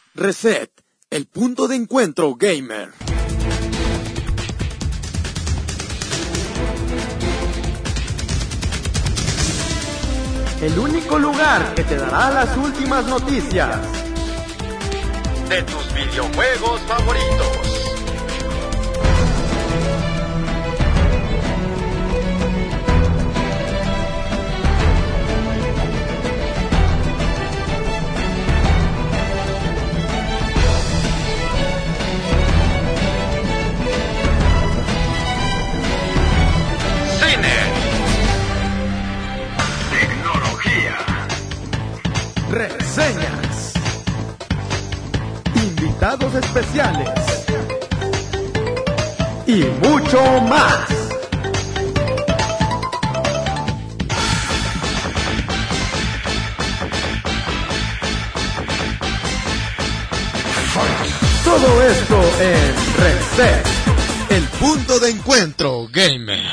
Reset, el punto de encuentro gamer. El único lugar que te dará las últimas noticias de tus videojuegos favoritos. Reseñas, invitados especiales y mucho más. Todo esto en Reset, el punto de encuentro gamer.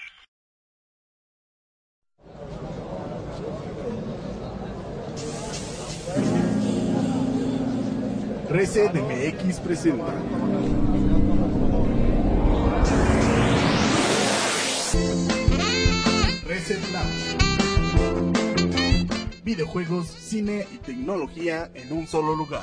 Reset MX presenta Reset Lounge. Videojuegos, cine y tecnología en un solo lugar.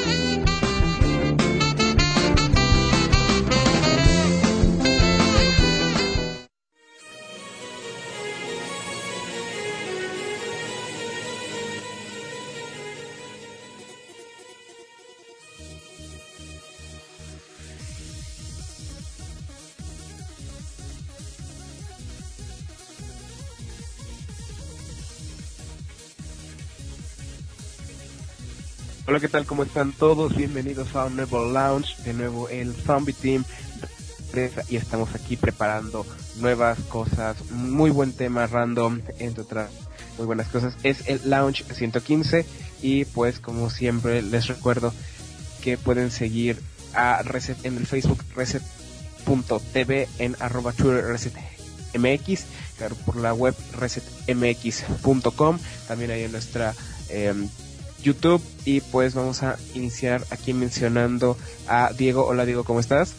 Hola, ¿qué tal? ¿Cómo están todos? Bienvenidos a un nuevo Lounge, de nuevo el Zombie Team, y estamos aquí preparando nuevas cosas, muy buen tema random, entre otras muy buenas cosas. Es el Lounge 115 y pues como siempre les recuerdo que pueden seguir a Reset en el Facebook, reset.tv, en @Twitter resetmx, claro, por la web resetmx.com, también hay en nuestra YouTube. Y pues vamos a iniciar aquí mencionando a Diego. Hola Diego, ¿cómo estás?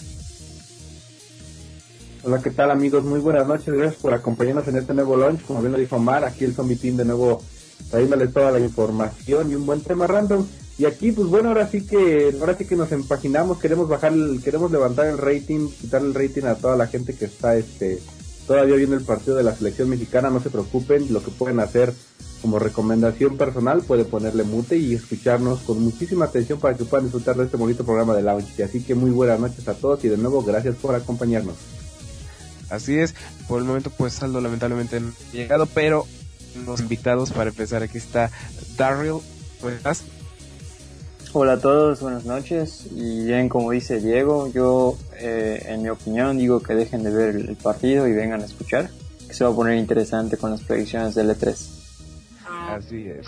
Hola, ¿qué tal amigos? Muy buenas noches, gracias por acompañarnos en este nuevo launch. Como bien lo dijo Omar, aquí el Zombie Team de nuevo trayéndoles toda la información y un buen tema random. Y aquí pues bueno, ahora sí que nos empaginamos, queremos levantar el rating, quitarle el rating a toda la gente que está todavía viendo el partido de la selección mexicana. No se preocupen, lo que pueden hacer como recomendación personal, puede ponerle mute y escucharnos con muchísima atención para que puedan disfrutar de este bonito programa de Lounge. Así que muy buenas noches a todos y de nuevo gracias por acompañarnos. Así es, por el momento pues Saldo lamentablemente no ha llegado, pero los invitados para empezar, aquí está Daryl. ¿Cómo estás? Hola a todos, buenas noches. Y bien, como dice Diego, yo en mi opinión digo que dejen de ver el partido y vengan a escuchar, que se va a poner interesante con las predicciones del E3. Así es.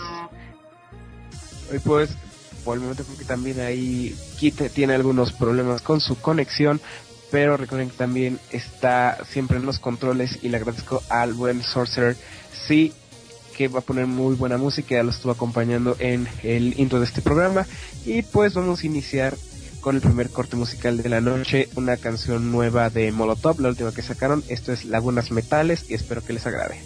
Hoy pues, por el momento creo que también ahí Kite tiene algunos problemas con su conexión, pero recuerden que también está siempre en los controles y le agradezco al buen Sorcerer, sí, que va a poner muy buena música, ya lo estuvo acompañando en el intro de este programa. Y pues vamos a iniciar con el primer corte musical de la noche, una canción nueva de Molotov, la última que sacaron. Esto es Lagunas Metales y espero que les agrade.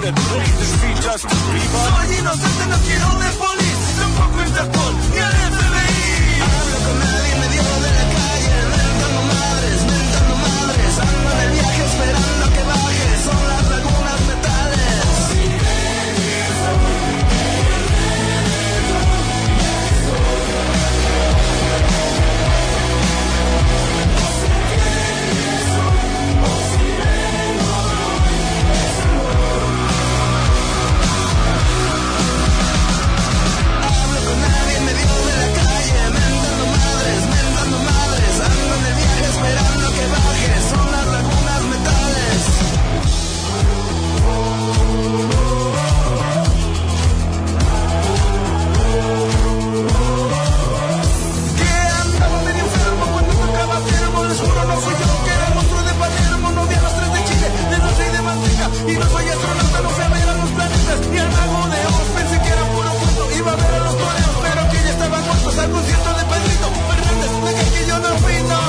United. Leave the street just to Bieber. Soy inocente, no quiero de police, tampoco Interpol, ni al FBI. Hablo con nadie en medio de la calle, mentando madres, ando en el viaje esperando a que baje, son las lagunas metales. Esperando que baje, son las lagunas metales. Que andaba medio enfermo cuando tocaba termo. Les juro no fui yo, que era el monstruo de Palermo. No vi a los tres de Chile, de noche y de manteca. Y no soy astronauta, no sé ver a los planetas ni al mago de Oz, pensé que era puro cuento. Iba a ver a los toreros, pero que ya estaban muertos. Al concierto de Pedrito Fernández, de que yo no fui, no.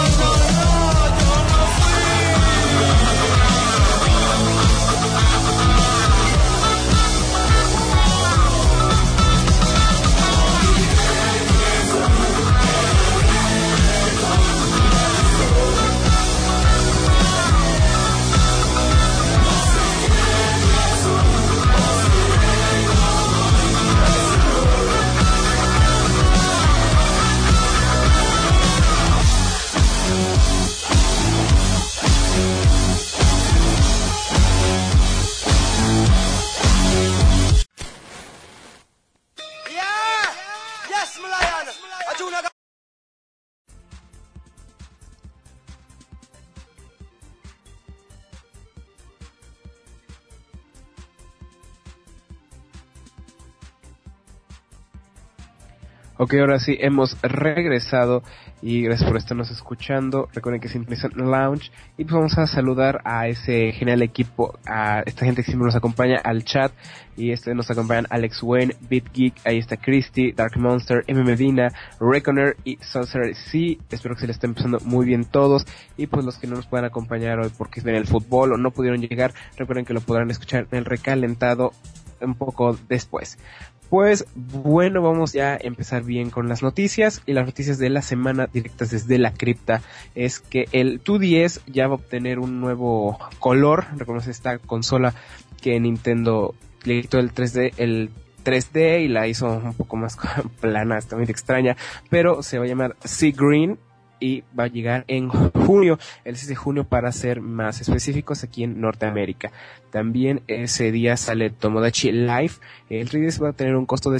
Ok, ahora sí, hemos regresado y gracias por estarnos escuchando. Recuerden que sintonizan Lounge y pues vamos a saludar a ese genial equipo, a esta gente que siempre nos acompaña al chat. Y nos acompañan Alex Wayne, BitGeek, ahí está Christy, Dark Monster, M. Medina, Reckoner y Saucer C. Espero que se les estén pasando muy bien todos. Y pues los que no nos puedan acompañar hoy porque ven el fútbol o no pudieron llegar, recuerden que lo podrán escuchar en el recalentado un poco después. Pues bueno, vamos ya a empezar bien con las noticias, y las noticias de la semana directas desde la cripta es que el 2DS ya va a obtener un nuevo color. Reconoce esta consola que Nintendo le quitó el 3D y la hizo un poco más plana, está muy extraña, pero se va a llamar Sea Green y va a llegar en junio, el 6 de junio para ser más específicos aquí en Norteamérica. También ese día sale Tomodachi Life. El 3DS va a tener un costo de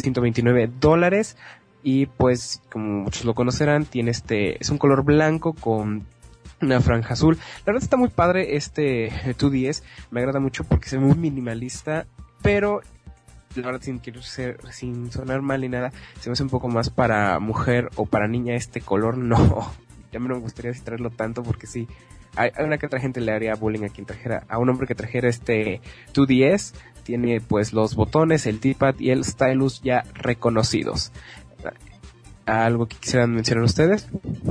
$129 y pues como muchos lo conocerán, tiene es un color blanco con una franja azul. La verdad está muy padre este 2DS, me agrada mucho porque se ve muy minimalista, pero la verdad sin sonar mal ni nada, se me hace un poco más para mujer o para niña este color. No, ya me no me gustaría traerlo tanto porque sí, hay una que otra gente le haría bullying a un hombre que trajera este 2DS. Tiene pues los botones, el D-pad y el stylus ya reconocidos. ¿Algo que quisieran mencionar ustedes?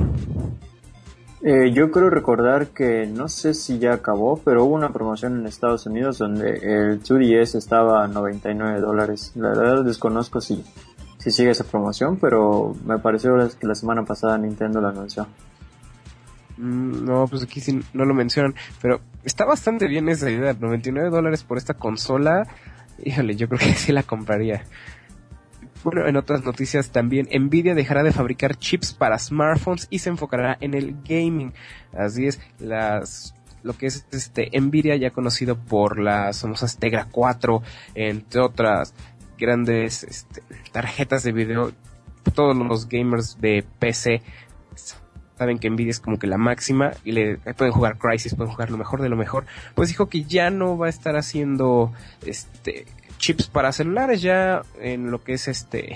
Yo creo recordar que no sé si ya acabó, pero hubo una promoción en Estados Unidos donde el 2DS estaba a $99. La verdad desconozco si sigue esa promoción, pero me pareció que la semana pasada Nintendo la anunció. No, pues aquí sí no lo mencionan, pero está bastante bien esa idea. $99 por esta consola, híjole, yo creo que sí la compraría. Bueno, en otras noticias también, Nvidia dejará de fabricar chips para smartphones y se enfocará en el gaming. Así es, lo que es Nvidia, ya conocido por las famosas Tegra 4, entre otras grandes tarjetas de video. Todos los gamers de PC saben que Nvidia es como que la máxima y pueden jugar Crysis, pueden jugar lo mejor de lo mejor. Pues dijo que ya no va a estar haciendo chips para celulares, ya en lo que es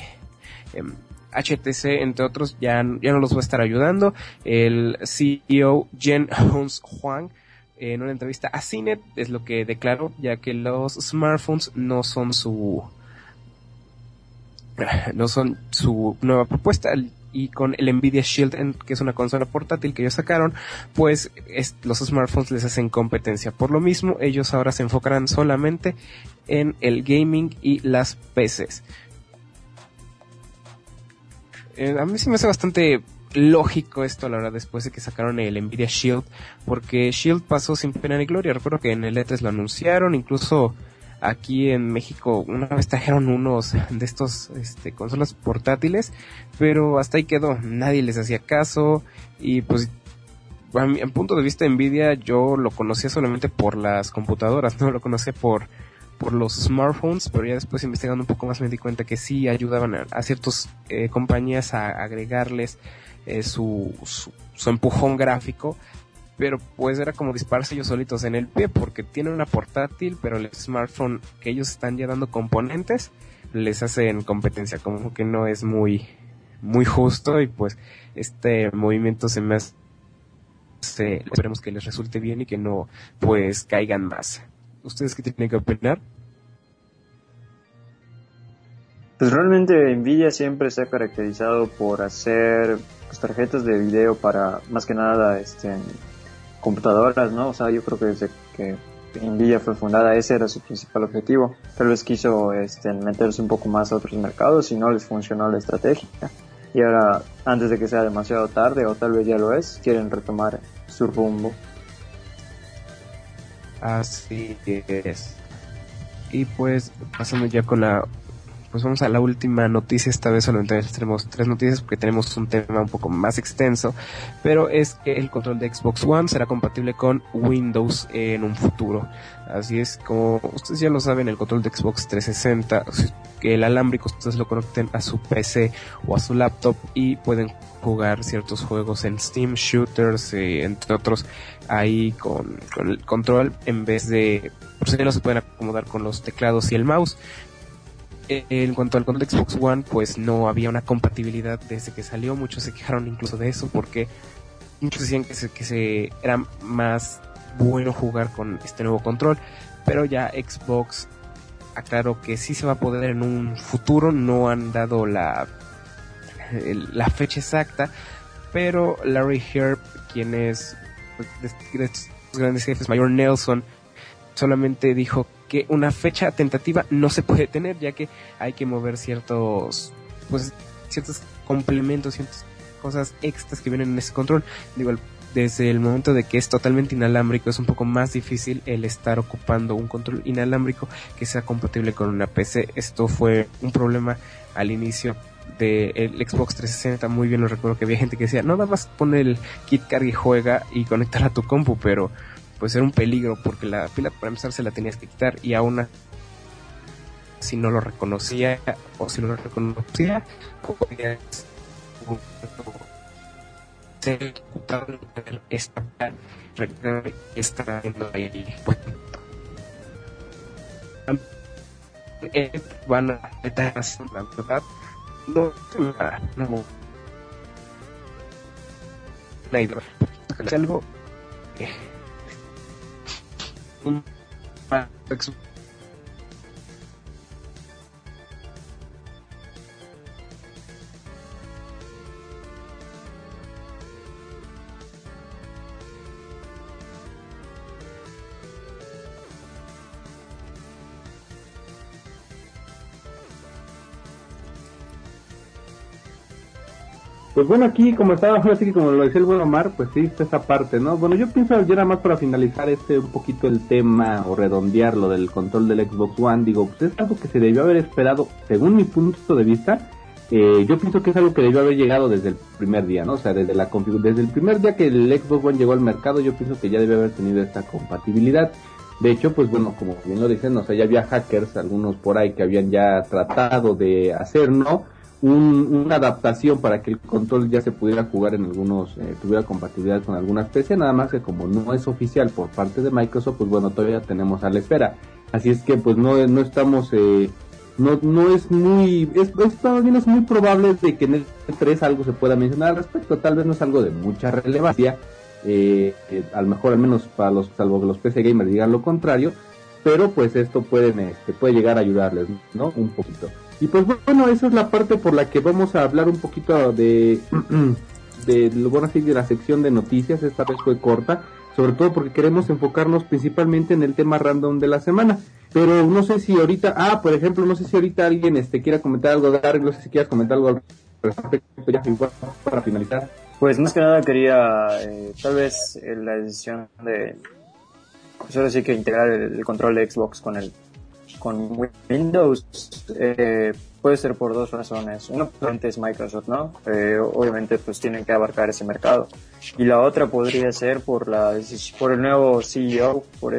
HTC, entre otros, ya no los va a estar ayudando. El CEO Jen Huns Huang, en una entrevista a CNET, es lo que declaró, ya que los smartphones no son su nueva propuesta. y con el Nvidia Shield, que es una consola portátil que ellos sacaron, pues los smartphones les hacen competencia. Por lo mismo, ellos ahora se enfocarán solamente en el gaming y las PCs. A mí sí me hace bastante lógico esto, la verdad, después de que sacaron el Nvidia Shield, porque Shield pasó sin pena ni gloria. Recuerdo que en el E3 lo anunciaron, incluso aquí en México una vez trajeron unos de estos consolas portátiles, pero hasta ahí quedó, nadie les hacía caso. Y pues a mi punto de vista, Nvidia yo lo conocía solamente por las computadoras, no lo conocía por los smartphones, pero ya después investigando un poco más me di cuenta que sí ayudaban a ciertas compañías a agregarles su empujón gráfico, pero pues era como dispararse ellos solitos en el pie, porque tienen una portátil, pero el smartphone que ellos están ya dando componentes les hacen competencia, como que no es muy justo. Y pues este movimiento se me hace, esperemos que les resulte bien y que no pues caigan más. ¿Ustedes qué tienen que opinar? Pues realmente Nvidia siempre se ha caracterizado por hacer pues, tarjetas de video para más que nada computadoras, ¿no? O sea, yo creo que desde que Nvidia fue fundada ese era su principal objetivo. Tal vez quiso meterse un poco más a otros mercados y no les funcionó la estrategia. Y ahora, antes de que sea demasiado tarde, o tal vez ya lo es, quieren retomar su rumbo. Así es. Y pues pasando ya pues vamos a la última noticia. Esta vez solamente tenemos 3 noticias porque tenemos un tema un poco más extenso, pero es que el control de Xbox One será compatible con Windows en un futuro. Así es, como ustedes ya lo saben, el control de Xbox 360, que el alámbrico ustedes lo conecten a su PC o a su laptop y pueden jugar ciertos juegos en Steam, shooters, entre otros, ahí con el control, en vez de, por si no se pueden acomodar con los teclados y el mouse. En cuanto al control de Xbox One, pues no había una compatibilidad desde que salió. Muchos se quejaron incluso de eso, porque muchos decían que era más bueno jugar con este nuevo control, pero ya Xbox aclaró que sí se va a poder en un futuro. No han dado la fecha exacta, pero Larry Herb, quien es de estos grandes jefes, Mayor Nelson, solamente dijo que una fecha tentativa no se puede tener, ya que hay que mover ciertos complementos, ciertas cosas extras que vienen en ese control. Digo, desde el momento de que es totalmente inalámbrico, es un poco más difícil el estar ocupando un control inalámbrico que sea compatible con una PC. Esto fue un problema al inicio del Xbox 360, muy bien lo recuerdo, que había gente que decía, no, nada más pone el kit carga y juega y conectar a tu compu, pero pues era un peligro, porque la pila para empezar se la tenías que quitar, y aún si no lo reconocía, o si no lo reconocía, podías ser ejecutado, está viendo ahí, pues van a estar haciendo la verdad, no es algo Pues bueno, aquí como estaba, así que como lo decía el buen Omar, pues sí, está esa parte, ¿no? Bueno, yo pienso ya nada más para finalizar un poquito el tema o redondear lo del control del Xbox One, digo, pues es algo que se debió haber esperado, según mi punto de vista. Yo pienso que es algo que debió haber llegado desde el primer día, ¿no? O sea, desde el primer día que el Xbox One llegó al mercado, yo pienso que ya debió haber tenido esta compatibilidad. De hecho, pues bueno, como bien lo dicen, o sea, ya había hackers, algunos por ahí que habían ya tratado de hacer, ¿no? Una adaptación para que el control ya se pudiera jugar en algunos, tuviera compatibilidad con algunas PC, nada más que como no es oficial por parte de Microsoft, pues bueno, todavía tenemos a la espera. Así es que pues no estamos, no es muy, es muy probable de que en el 3 algo se pueda mencionar al respecto, tal vez no es algo de mucha relevancia, a lo mejor al menos para salvo que los PC gamers digan lo contrario, pero pues esto puede llegar a ayudarles, ¿no? Un poquito. Y pues bueno, esa es la parte por la que vamos a hablar un poquito de bueno, así de la sección de noticias. Esta vez fue corta, sobre todo porque queremos enfocarnos principalmente en el tema random de la semana. Pero no sé si ahorita, por ejemplo, no sé si ahorita alguien quiera comentar algo, Dark, no sé si quieras comentar algo al respecto ya para finalizar. Pues más que nada quería tal vez la decisión de pues ahora sí que integrar el control de Xbox con Windows puede ser por dos razones. Una obviamente es Microsoft, ¿no? Obviamente pues tienen que abarcar ese mercado. Y la otra podría ser por el nuevo CEO, por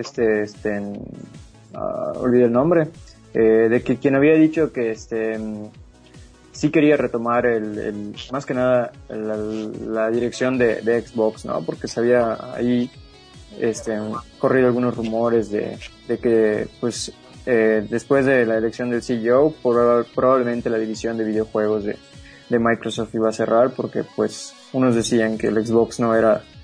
olvidé el nombre, de que quien había dicho que sí quería retomar más que nada la dirección de Xbox, ¿no? Porque se había ahí corrido algunos rumores de que pues después de la elección del CEO probablemente la división de videojuegos de Microsoft iba a cerrar, porque pues unos decían que el Xbox no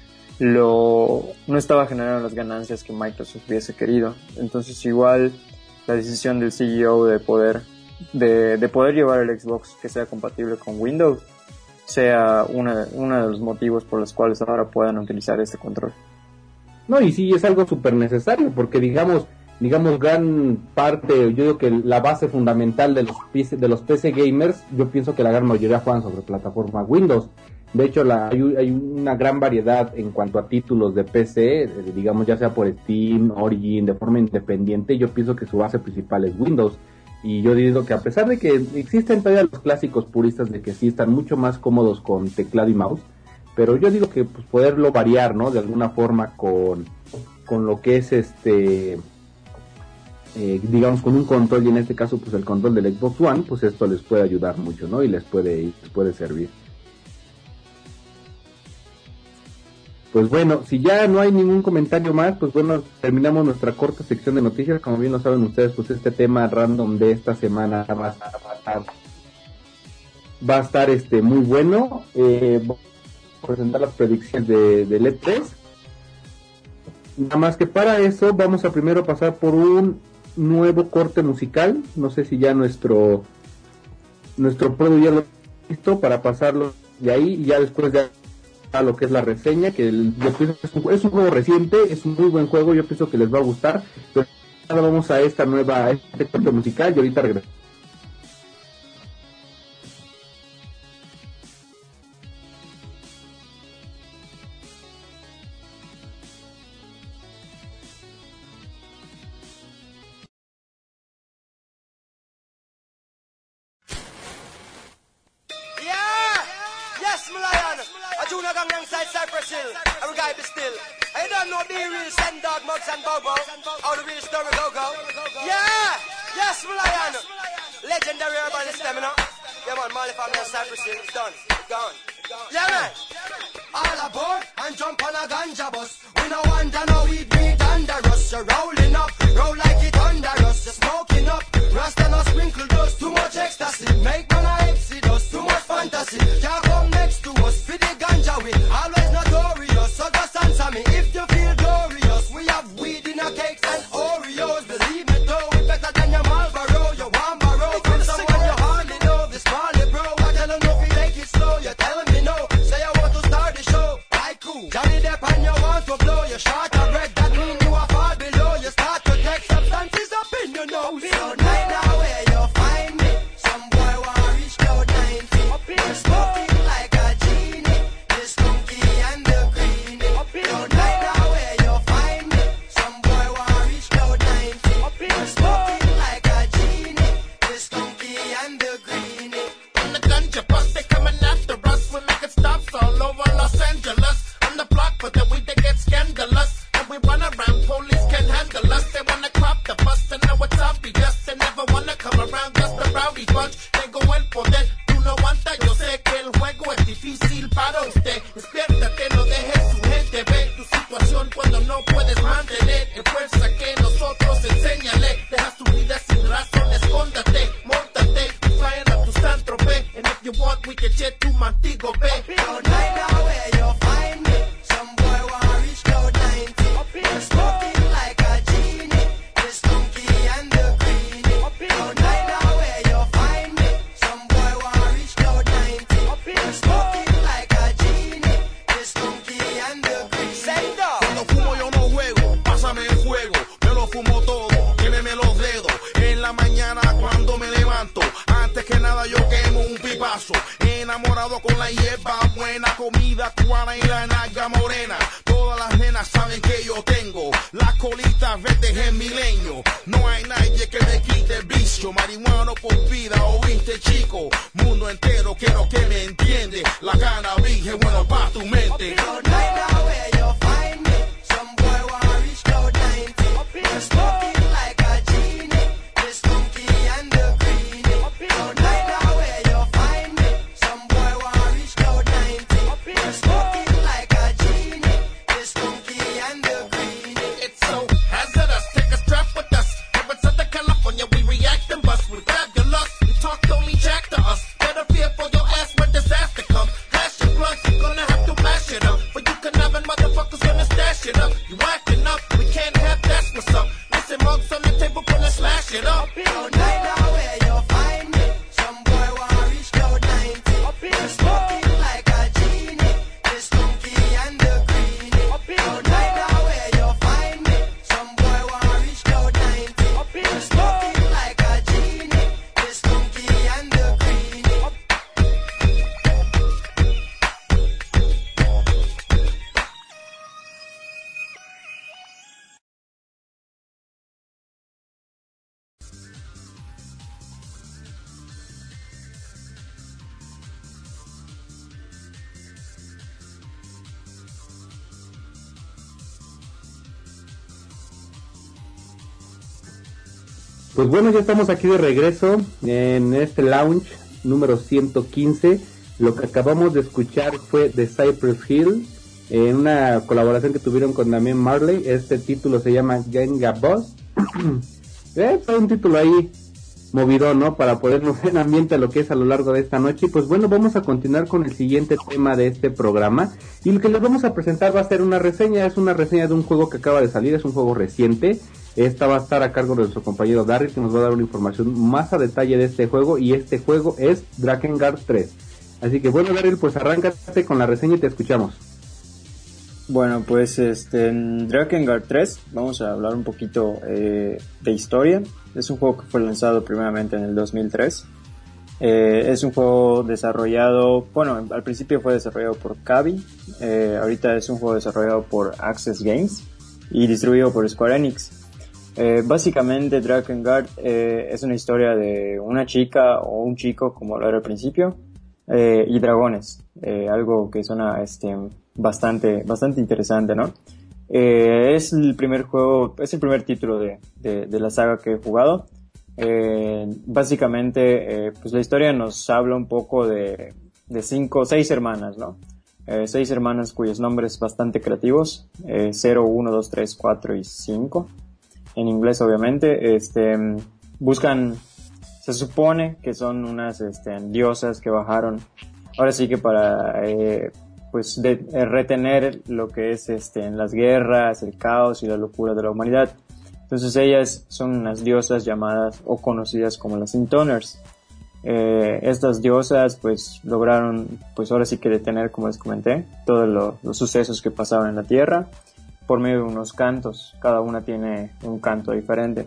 estaba generando las ganancias que Microsoft hubiese querido. Entonces igual la decisión del CEO de poder llevar el Xbox que sea compatible con Windows sea uno de los motivos por los cuales ahora puedan utilizar este control. No, y sí, es algo súper necesario, porque digamos gran parte, yo digo que la base fundamental de los PC gamers, yo pienso que la gran mayoría juegan sobre plataforma Windows. De hecho, hay una gran variedad en cuanto a títulos de PC, digamos ya sea por Steam, Origin, de forma independiente. Yo pienso que su base principal es Windows. Y yo digo que a pesar de que existen todavía los clásicos puristas de que sí están mucho más cómodos con teclado y mouse, pero yo digo que pues poderlo variar, ¿no? De alguna forma con lo que es digamos con un control, y en este caso pues el control del Xbox One, pues esto les puede ayudar mucho, ¿no? Y les puede servir. Pues bueno, si ya no hay ningún comentario más, pues bueno, terminamos nuestra corta sección de noticias. Como bien lo saben ustedes, pues este tema random de esta semana va a estar muy bueno. Voy a presentar las predicciones del E3. Nada más que para eso vamos a primero pasar por un nuevo corte musical. No sé si ya nuestro producto ya lo ha listo para pasarlo de ahí, y ya después de a lo que es la reseña, que yo pienso que es un juego reciente, es un muy buen juego, yo pienso que les va a gustar. Pero ahora vamos a este corte musical y ahorita regresamos. Legendary urban stamina. Yeah man, Molly family and Cypress Hill, it's done, it's gone. Yeah man. All aboard and jump on a ganja bus. We no want to know we beat under us. You're rolling up, roll like it under us. You're smoking up, Rasta no sprinkle dust. Too much ecstasy, make man a exodus. Too much fantasy, can't come next to us. For the ganja we always notorious. So just answer me if you feel glorious. We have weed in our cakes and Oreos. Believe me though, we better than your Marlboro. You want borrow from someone you hardly know. This Marley bro, I tell them no, if you take it slow. You're telling me no, say I want to start the show. I cool, Johnny Depp and you want to blow. You're short of bread, that mean you are far below. You start to take substances up in your nose. So right now where you find me, some boy want reach cloud 9 feet. You're smoking like a genie, the skunky and the greenie. So right now where you find me, some boy want reach cloud 9 feet. You're smoking like a genie, the skunky and the greenie. On the ganja bus, they coming after us. We're making stops all over Los Angeles. On the block, but the weed they get scandalous. And we run around, police can't handle us. They wanna crop the bus, and now it's obvious. They never wanna come around, just a rowdy bunch. Tengo el poder, tú no aguantas. Yo sé que el juego es difícil para usted. Despiértate, no dejes su gente ver tu situación cuando no puedes mantener. En fuerza que nosotros enséñale. Deja tu vida sin razón, escóndate, móntate, flying up to San Tropez. And if you want, we can jet to Montego Bay. So right now where you find me, some boy want reach cloud 90. You're smoking like a genie, this paso. Enamorado con la hierba buena, comida cubana y la naga morena. Todas las nenas saben que yo tengo la colita verde gemileño. No hay nadie que me quite el vicio. Marihuano por vida, oíste chico. Mundo entero quiero que me entiende. La cannabis es bueno pa' tu mente. Pues bueno, ya estamos aquí de regreso en este lounge número 115. Lo que acabamos de escuchar fue The Cypress Hill, en una colaboración que tuvieron con Damian Marley. Este título se llama Genga Boss. Es un título ahí movido, ¿no? Para ponernos en ambiente a lo que es a lo largo de esta noche. Y pues bueno, vamos a continuar con el siguiente tema de este programa. Y lo que les vamos a presentar va a ser una reseña. Es una reseña de un juego que acaba de salir, es un juego reciente. Esta va a estar a cargo de nuestro compañero Darryl, que nos va a dar una información más a detalle de este juego, y este juego es Drakengard 3. Así que bueno, Darryl, pues arráncate con la reseña y te escuchamos. Bueno, pues en Drakengard 3 vamos a hablar un poquito de historia. Es un juego que fue lanzado primeramente en el 2003. Es un juego desarrollado, bueno, al principio fue desarrollado por Kabi, ahorita es un juego desarrollado por Access Games y distribuido por Square Enix. Básicamente Drakengard es una historia de una chica o un chico, como lo era al principio, y dragones, algo que suena bastante interesante, ¿no? Es el primer juego, es el primer título de la saga que he jugado. Básicamente pues la historia nos habla un poco de 6 hermanas, ¿no? 6 hermanas cuyos nombres bastante creativos, 0, 1, 2, 3, 4 y 5 en inglés, obviamente. Buscan, se supone que son unas diosas que bajaron ahora sí que para retener lo que es en las guerras, el caos y la locura de la humanidad. Entonces ellas son unas diosas llamadas o conocidas como las Intoners. Estas diosas pues lograron pues ahora sí que detener, como les comenté, todos los sucesos que pasaban en la tierra por medio de unos cantos. Cada una tiene un canto diferente.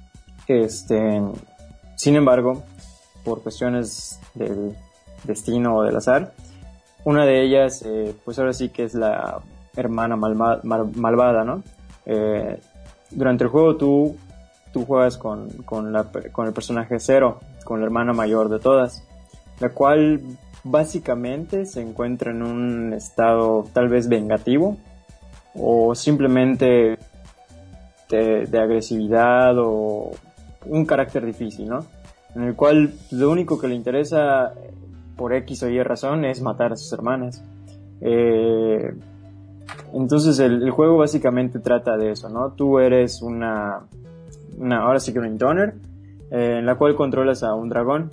Sin embargo, por cuestiones del destino o del azar, una de ellas pues ahora sí que es la hermana malvada, ¿no? Durante el juego tú juegas con el personaje Zero, con la hermana mayor de todas, la cual básicamente se encuentra en un estado tal vez vengativo o simplemente de agresividad o un carácter difícil, ¿no? En el cual lo único que le interesa por X o Y razón es matar a sus hermanas. Entonces el juego básicamente trata de eso, ¿no? Tú eres ahora sí que una Intoner, en la cual controlas a un dragón.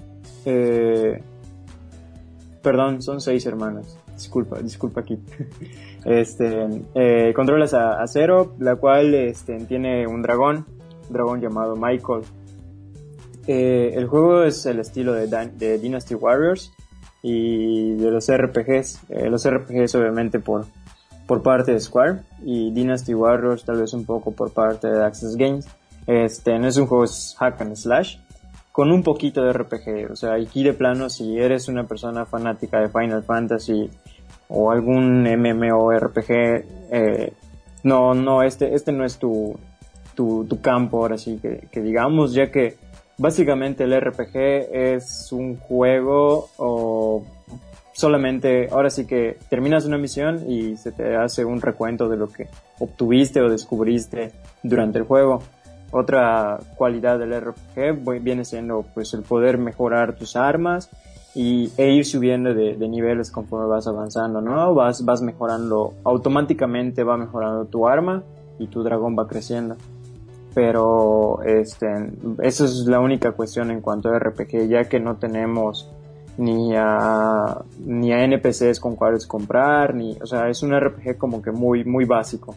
Perdón, son 6 hermanas. Disculpa aquí. Controlas a Zero, la cual tiene un dragón llamado Michael. El juego es el estilo de Dynasty Warriors y de los RPGs. Los RPGs obviamente por parte de Square, y Dynasty Warriors tal vez un poco por parte de Access Games. No es un juego hack and slash con un poquito de RPG. O sea, aquí de plano, si eres una persona fanática de Final Fantasy o algún MMORPG, no, este no es tu campo, ahora sí que digamos, ya que básicamente el RPG es un juego o solamente, ahora sí que terminas una misión y se te hace un recuento de lo que obtuviste o descubriste durante el juego. Otra cualidad del RPG viene siendo pues el poder mejorar tus armas e ir subiendo de niveles conforme vas avanzando, ¿no? Vas mejorando, automáticamente va mejorando tu arma y tu dragón va creciendo. Pero eso es la única cuestión en cuanto a RPG, ya que no tenemos ni a NPCs con cuales comprar, o sea, es un RPG como que muy, muy básico.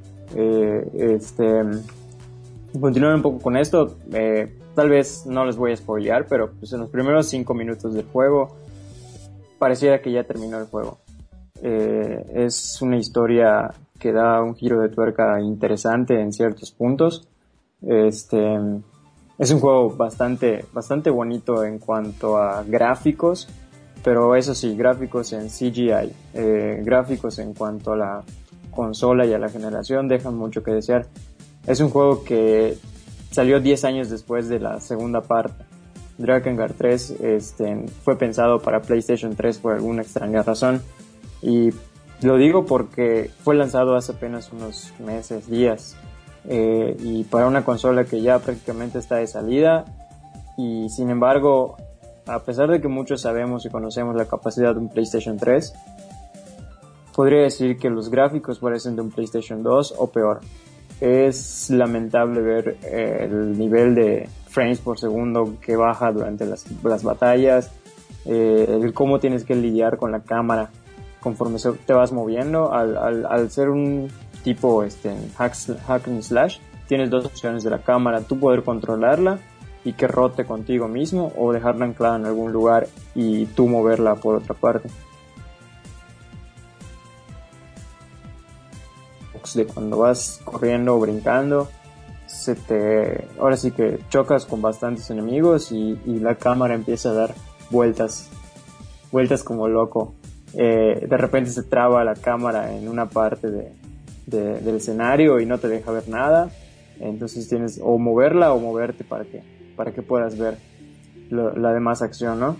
Continuando un poco con esto, tal vez no les voy a spoilear, pero pues en los primeros 5 minutos del juego pareciera que ya terminó el juego. Es una historia que da un giro de tuerca interesante en ciertos puntos. Es un juego bastante bonito en cuanto a gráficos, pero eso sí, gráficos en CGI, gráficos en cuanto a la consola y a la generación dejan mucho que desear. Es un juego que salió 10 años después de la segunda parte. Drakengard 3 fue pensado para PlayStation 3 por alguna extraña razón, y lo digo porque fue lanzado hace apenas unos meses, días, y para una consola que ya prácticamente está de salida. Y sin embargo, a pesar de que muchos sabemos y conocemos la capacidad de un PlayStation 3, podría decir que los gráficos parecen de un PlayStation 2 o peor. Es lamentable ver el nivel de frames por segundo que baja durante las batallas, el cómo tienes que lidiar con la cámara conforme te vas moviendo. Al ser un tipo hack and slash, tienes dos opciones de la cámara: tú poder controlarla y que rote contigo mismo, o dejarla anclada en algún lugar y tú moverla por otra parte. De cuando vas corriendo o brincando, ahora sí que chocas con bastantes enemigos y la cámara empieza a dar vueltas como loco. De repente se traba la cámara en una parte del escenario y no te deja ver nada, entonces tienes o moverla o moverte para que puedas ver la demás acción, ¿no?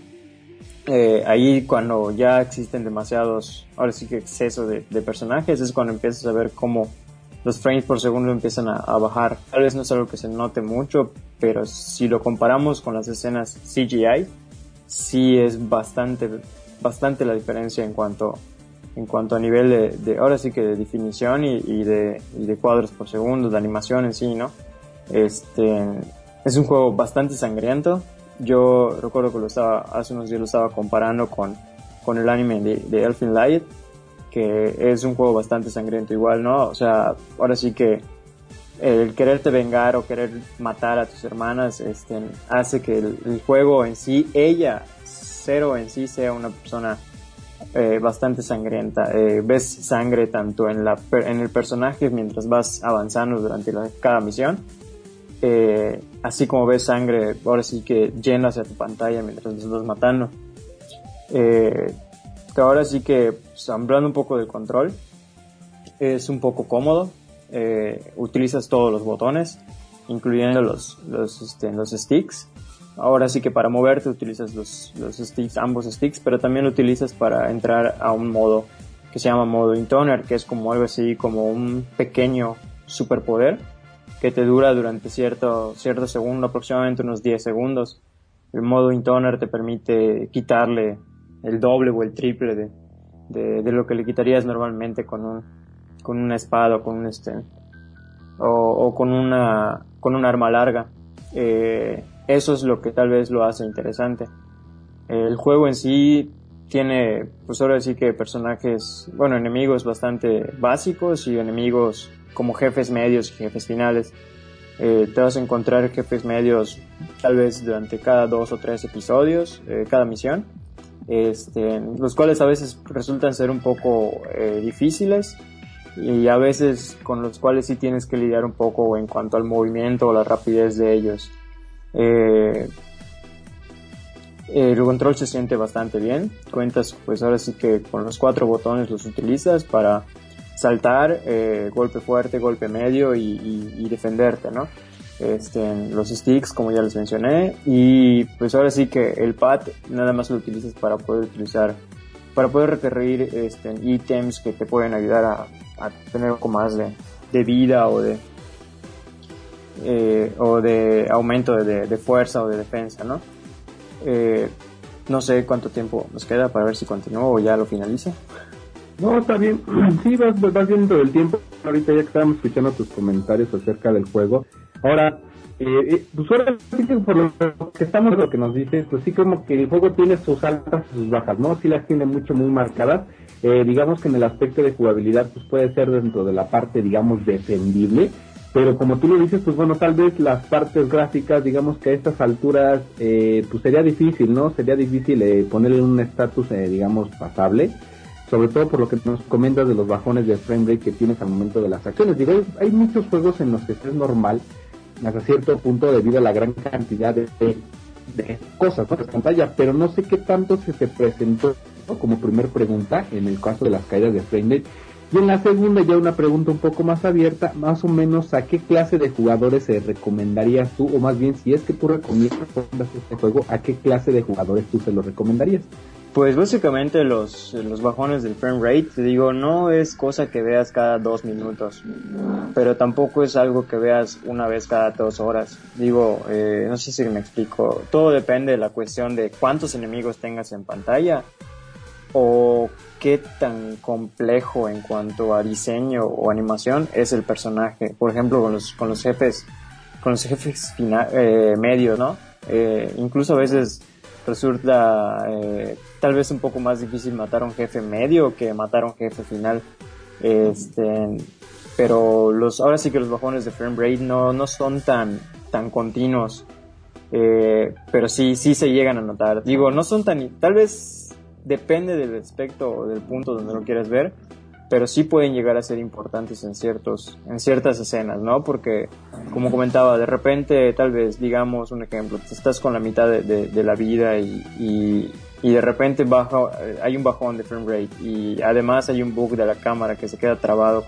Ahí cuando ya existen demasiados, ahora sí que exceso de personajes, es cuando empiezas a ver cómo los frames por segundo empiezan a bajar. Tal vez no es algo que se note mucho, pero si lo comparamos con las escenas CGI, sí es bastante la diferencia en cuanto a nivel de ahora sí que de definición y de cuadros por segundo, de animación en sí, ¿no? Es un juego bastante sangriento. Yo recuerdo que hace unos días lo estaba comparando con el anime de Elfen Lied, que es un juego bastante sangriento igual, ¿no? O sea, ahora sí que el quererte vengar o querer matar a tus hermanas hace que el juego en sí, Zero en sí, sea una persona bastante sangrienta. Ves sangre tanto en el personaje mientras vas avanzando durante cada misión, así como ves sangre ahora sí que yendo hacia tu pantalla mientras los vas matando. Que ahora sí que, pues, hablando un poco del control, es un poco cómodo. Utilizas todos los botones, incluyendo los sticks. Ahora sí que para moverte utilizas los sticks, ambos sticks, pero también lo utilizas para entrar a un modo que se llama modo Intoner, que es como algo así como un pequeño superpoder que te dura durante cierto segundo, aproximadamente unos 10 segundos. El modo Intoner te permite quitarle el doble o el triple de lo que le quitarías normalmente con una espada o con o con un arma larga. Eso es lo que tal vez lo hace interesante. El juego en sí tiene, pues ahora sí que enemigos bastante básicos y enemigos como jefes medios y jefes finales. Te vas a encontrar jefes medios tal vez durante cada 2 o 3 episodios, cada misión, los cuales a veces resultan ser un poco difíciles, y a veces con los cuales sí tienes que lidiar un poco en cuanto al movimiento o la rapidez de ellos. El control se siente bastante bien. Cuentas, pues ahora sí que con los 4 botones los utilizas para saltar, golpe fuerte, golpe medio y defenderte, ¿no? Los sticks, como ya les mencioné, y pues ahora sí que el pad nada más lo utilizas para poder requerir ítems que te pueden ayudar a tener un poco más de vida o de aumento de fuerza o de defensa, ¿no? No sé cuánto tiempo nos queda para ver si continúo o ya lo finalizo. No, está bien. Sí, vas viendo el tiempo. Ahorita ya que estábamos escuchando tus comentarios acerca del juego. Ahora, pues ahora sí que por lo que estamos, lo que nos dices, pues sí como que el juego tiene sus altas y sus bajas, ¿no? Sí las tiene muy marcadas. Digamos que en el aspecto de jugabilidad, pues puede ser dentro de la parte, digamos, defendible. Pero como tú lo dices, pues bueno, tal vez las partes gráficas, digamos que a estas alturas, pues sería difícil, ¿no? Sería difícil ponerle un estatus, digamos, pasable. Sobre todo por lo que nos comentas de los bajones de frame rate que tienes al momento de las acciones. Digo, hay muchos juegos en los que es normal, hasta cierto punto, debido a la gran cantidad de cosas, ¿no?, de pantalla, pero no sé qué tanto se presentó, ¿no?, como primer pregunta en el caso de las caídas de frame rate. Y en la segunda, ya una pregunta un poco más abierta, más o menos, ¿a qué clase de jugadores recomendarías tú? O más bien, si es que tú recomiendas este juego, ¿a qué clase de jugadores tú se lo recomendarías? Pues básicamente los bajones del frame rate, te digo, no es cosa que veas cada 2 minutos, pero tampoco es algo que veas una vez cada 2 horas. Digo, no sé si me explico, todo depende de la cuestión de cuántos enemigos tengas en pantalla o qué tan complejo en cuanto a diseño o animación es el personaje. Por ejemplo, con los jefes medios, ¿no? Incluso a veces resulta tal vez un poco más difícil matar a un jefe medio que matar a un jefe final. Pero ahora sí que los bajones de frame rate no son tan continuos, pero sí se llegan a notar. Digo, no son tal vez depende del aspecto o del punto donde lo quieras ver, pero sí pueden llegar a ser importantes en ciertas escenas, ¿no? Porque, como comentaba, de repente, tal vez, digamos un ejemplo, estás con la mitad de la vida y de repente hay un bajón de frame rate y además hay un bug de la cámara que se queda trabado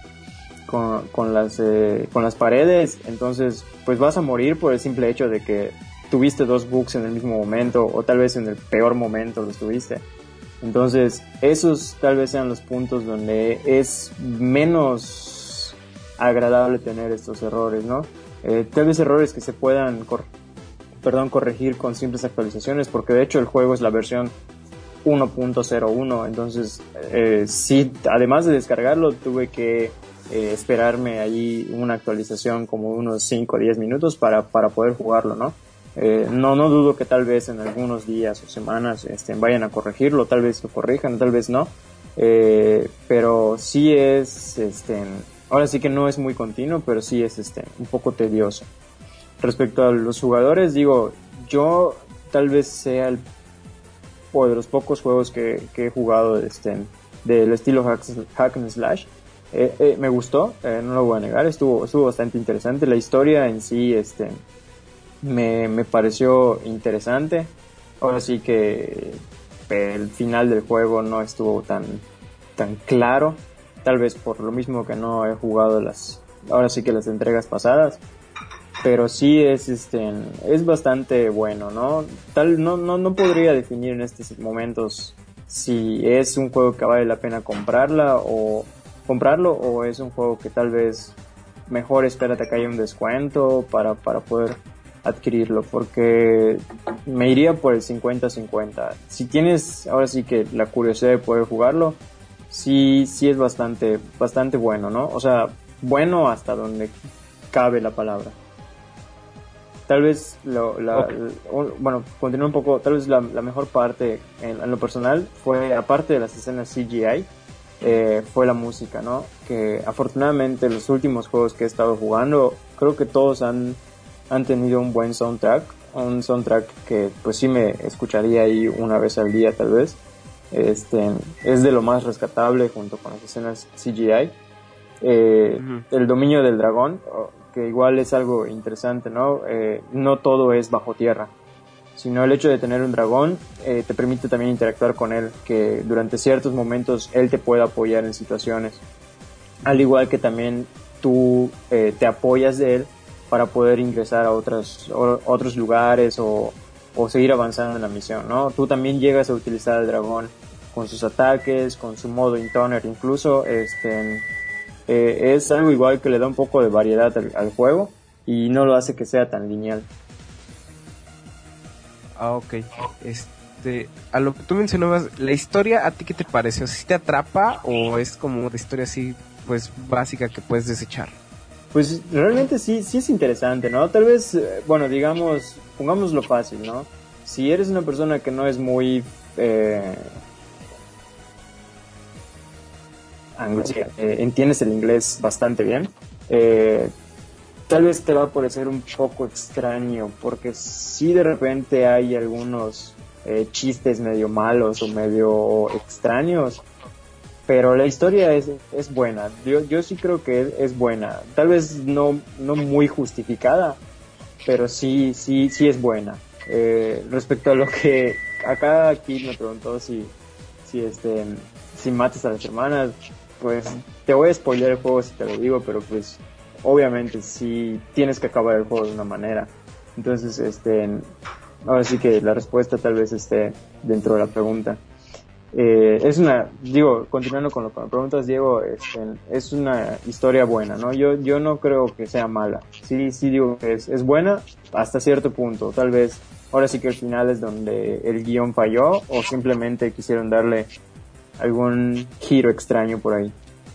con las paredes. Entonces, pues vas a morir por el simple hecho de que tuviste 2 bugs en el mismo momento, o tal vez en el peor momento los tuviste. Entonces, esos tal vez sean los puntos donde es menos agradable tener estos errores, ¿no? Tal vez errores que se puedan corregir con simples actualizaciones, porque de hecho el juego es la versión 1.01, entonces sí, además de descargarlo, tuve que esperarme ahí una actualización como unos 5 o 10 minutos para poder jugarlo, ¿no? No dudo que tal vez en algunos días o semanas vayan a corregirlo, tal vez lo corrijan, tal vez no, pero sí es ahora sí que no es muy continuo, pero sí es un poco tedioso. Respecto a los jugadores, digo, yo tal vez sea o de los pocos juegos que he jugado del estilo hack and slash. Me gustó, no lo voy a negar, estuvo bastante interesante. La historia en sí me pareció interesante. Ahora sí que el final del juego no estuvo tan claro, tal vez por lo mismo que no he jugado ahora sí que las entregas pasadas, pero sí es bastante bueno, ¿no? No podría definir en estos momentos si es un juego que vale la pena comprarlo o es un juego que tal vez mejor espérate que haya un descuento para poder adquirirlo, porque me iría por el 50-50. Si tienes ahora sí que la curiosidad de poder jugarlo, sí es bastante bueno, ¿no? O sea, bueno hasta donde cabe la palabra. Tal vez bueno, continúo un poco. Tal vez la mejor parte en lo personal fue, aparte de las escenas CGI, fue la música, ¿no? Que afortunadamente los últimos juegos que he estado jugando, creo que todos han tenido un buen soundtrack, un soundtrack que pues sí me escucharía ahí una vez al día tal vez. Es de lo más rescatable junto con las escenas CGI. El dominio del dragón, que igual es algo interesante, ¿no? No todo es bajo tierra, sino el hecho de tener un dragón te permite también interactuar con él, que durante ciertos momentos él te puede apoyar en situaciones, al igual que también tú te apoyas de él para poder ingresar a otros lugares o seguir avanzando en la misión, ¿no? Tú también llegas a utilizar al dragón con sus ataques, con su modo Intoner incluso, es algo igual que le da un poco de variedad al juego y no lo hace que sea tan lineal. Ah, ok. A lo que tú mencionabas, ¿la historia a ti qué te pareció? ¿Sí te atrapa o es como de historia así, pues, básica que puedes desechar? Pues realmente sí es interesante, ¿no? Tal vez, bueno, digamos, pongámoslo fácil, ¿no? Si eres una persona que no es muy entiendes el inglés bastante bien, tal vez te va a parecer un poco extraño, porque sí de repente hay algunos chistes medio malos o medio extraños, pero la historia es buena. Yo sí creo que es buena, tal vez no muy justificada, pero sí es buena. Respecto a lo que aquí me preguntó si matas a las hermanas, pues te voy a spoiler el juego si te lo digo, pero pues obviamente sí tienes que acabar el juego de una manera. Entonces, ahora sí que la respuesta tal vez esté dentro de la pregunta. Continuando con lo que me preguntas, Diego, es una historia buena, ¿no? Yo no creo que sea mala. Sí digo que es buena hasta cierto punto. Tal vez ahora sí que el final es donde el guión falló o simplemente quisieron darle algún giro extraño por ahí.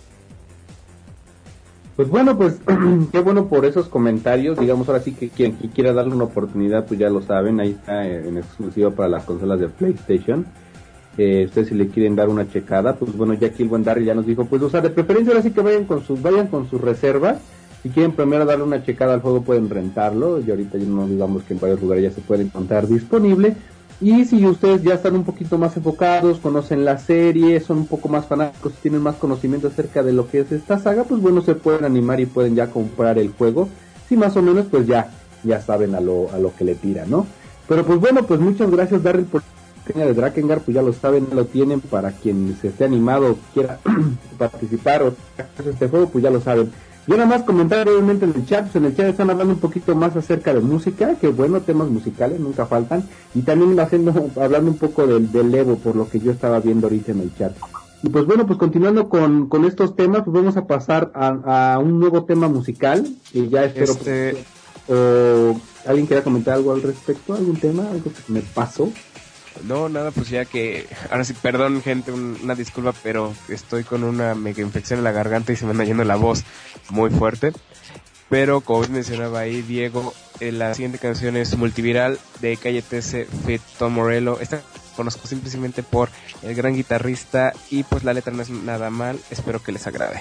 Pues bueno, pues qué bueno por esos comentarios. Digamos, ahora sí que quien quiera darle una oportunidad, pues ya lo saben, ahí está en exclusiva para las consolas de PlayStation. Ustedes si le quieren dar una checada, pues bueno, ya aquí el buen Darry ya nos dijo, pues o sea, de preferencia ahora sí que vayan con sus reservas. Si quieren primero darle una checada al juego pueden rentarlo, y ahorita ya no digamos que en varios lugares ya se puede encontrar disponible. Y si ustedes ya están un poquito más enfocados, conocen la serie, son un poco más fanáticos, tienen más conocimiento acerca de lo que es esta saga, pues bueno, se pueden animar y pueden ya comprar el juego. Si más o menos pues ya saben a lo que le tiran, ¿no? Pero pues bueno, pues muchas gracias Darry por de Drakengard, pues ya lo saben, lo tienen para quien se esté animado, quiera participar o este juego, pues ya lo saben. Yo nada más comentar brevemente en el chat, pues en el chat están hablando un poquito más acerca de música, que bueno, temas musicales nunca faltan, y también hablando un poco del Evo, por lo que yo estaba viendo ahorita en el chat. Y pues bueno, pues continuando con estos temas, pues vamos a pasar a un nuevo tema musical, y ya espero ¿alguien quiera comentar algo al respecto? ¿Algún tema? ¿Algo que me pasó? No, nada, pues ya que... Ahora sí, perdón, gente, una disculpa, pero estoy con una mega infección en la garganta y se me anda yendo la voz muy fuerte. Pero, como mencionaba ahí, Diego, la siguiente canción es Multiviral de Calle 13 feat. Tom Morello. Esta conozco simplemente por el gran guitarrista y pues la letra no es nada mal. Espero que les agrade.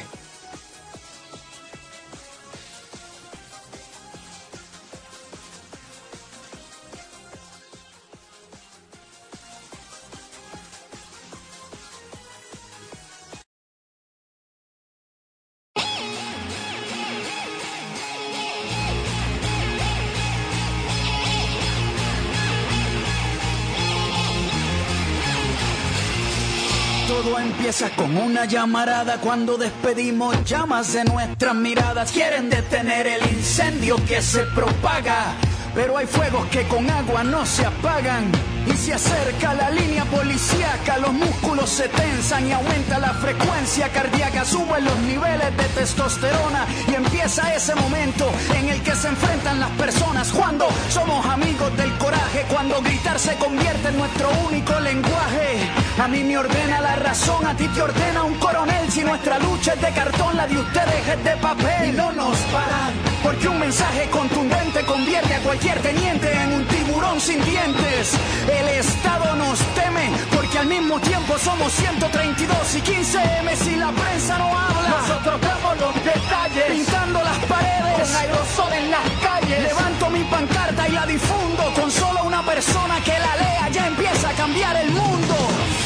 Todo empieza con una llamarada cuando despedimos llamas de nuestras miradas. Quieren detener el incendio que se propaga, pero hay fuegos que con agua no se apagan. Y se acerca la línea policíaca, los músculos se tensan y aumenta la frecuencia cardíaca, suben los niveles de testosterona y empieza ese momento en el que se enfrentan las personas. Cuando somos amigos del coraje, cuando gritar se convierte en nuestro único lenguaje. A mí me ordena la razón, a ti te ordena un coronel. Si nuestra lucha es de cartón, la de ustedes es de papel. Y no nos paran, porque un mensaje contundente convierte a cualquier teniente en un tiburón sin dientes. El Estado nos teme, porque al mismo tiempo somos 132 y 15M. Si la prensa no habla, nosotros damos los detalles, pintando las paredes con aerosol en las calles. Levanto mi pancarta y la difundo, con solo una persona que la lea ya empieza a cambiar el mundo.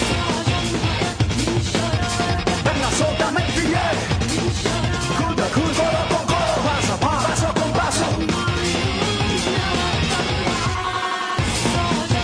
Venga, sótame el billete, codo con codo, paso con paso.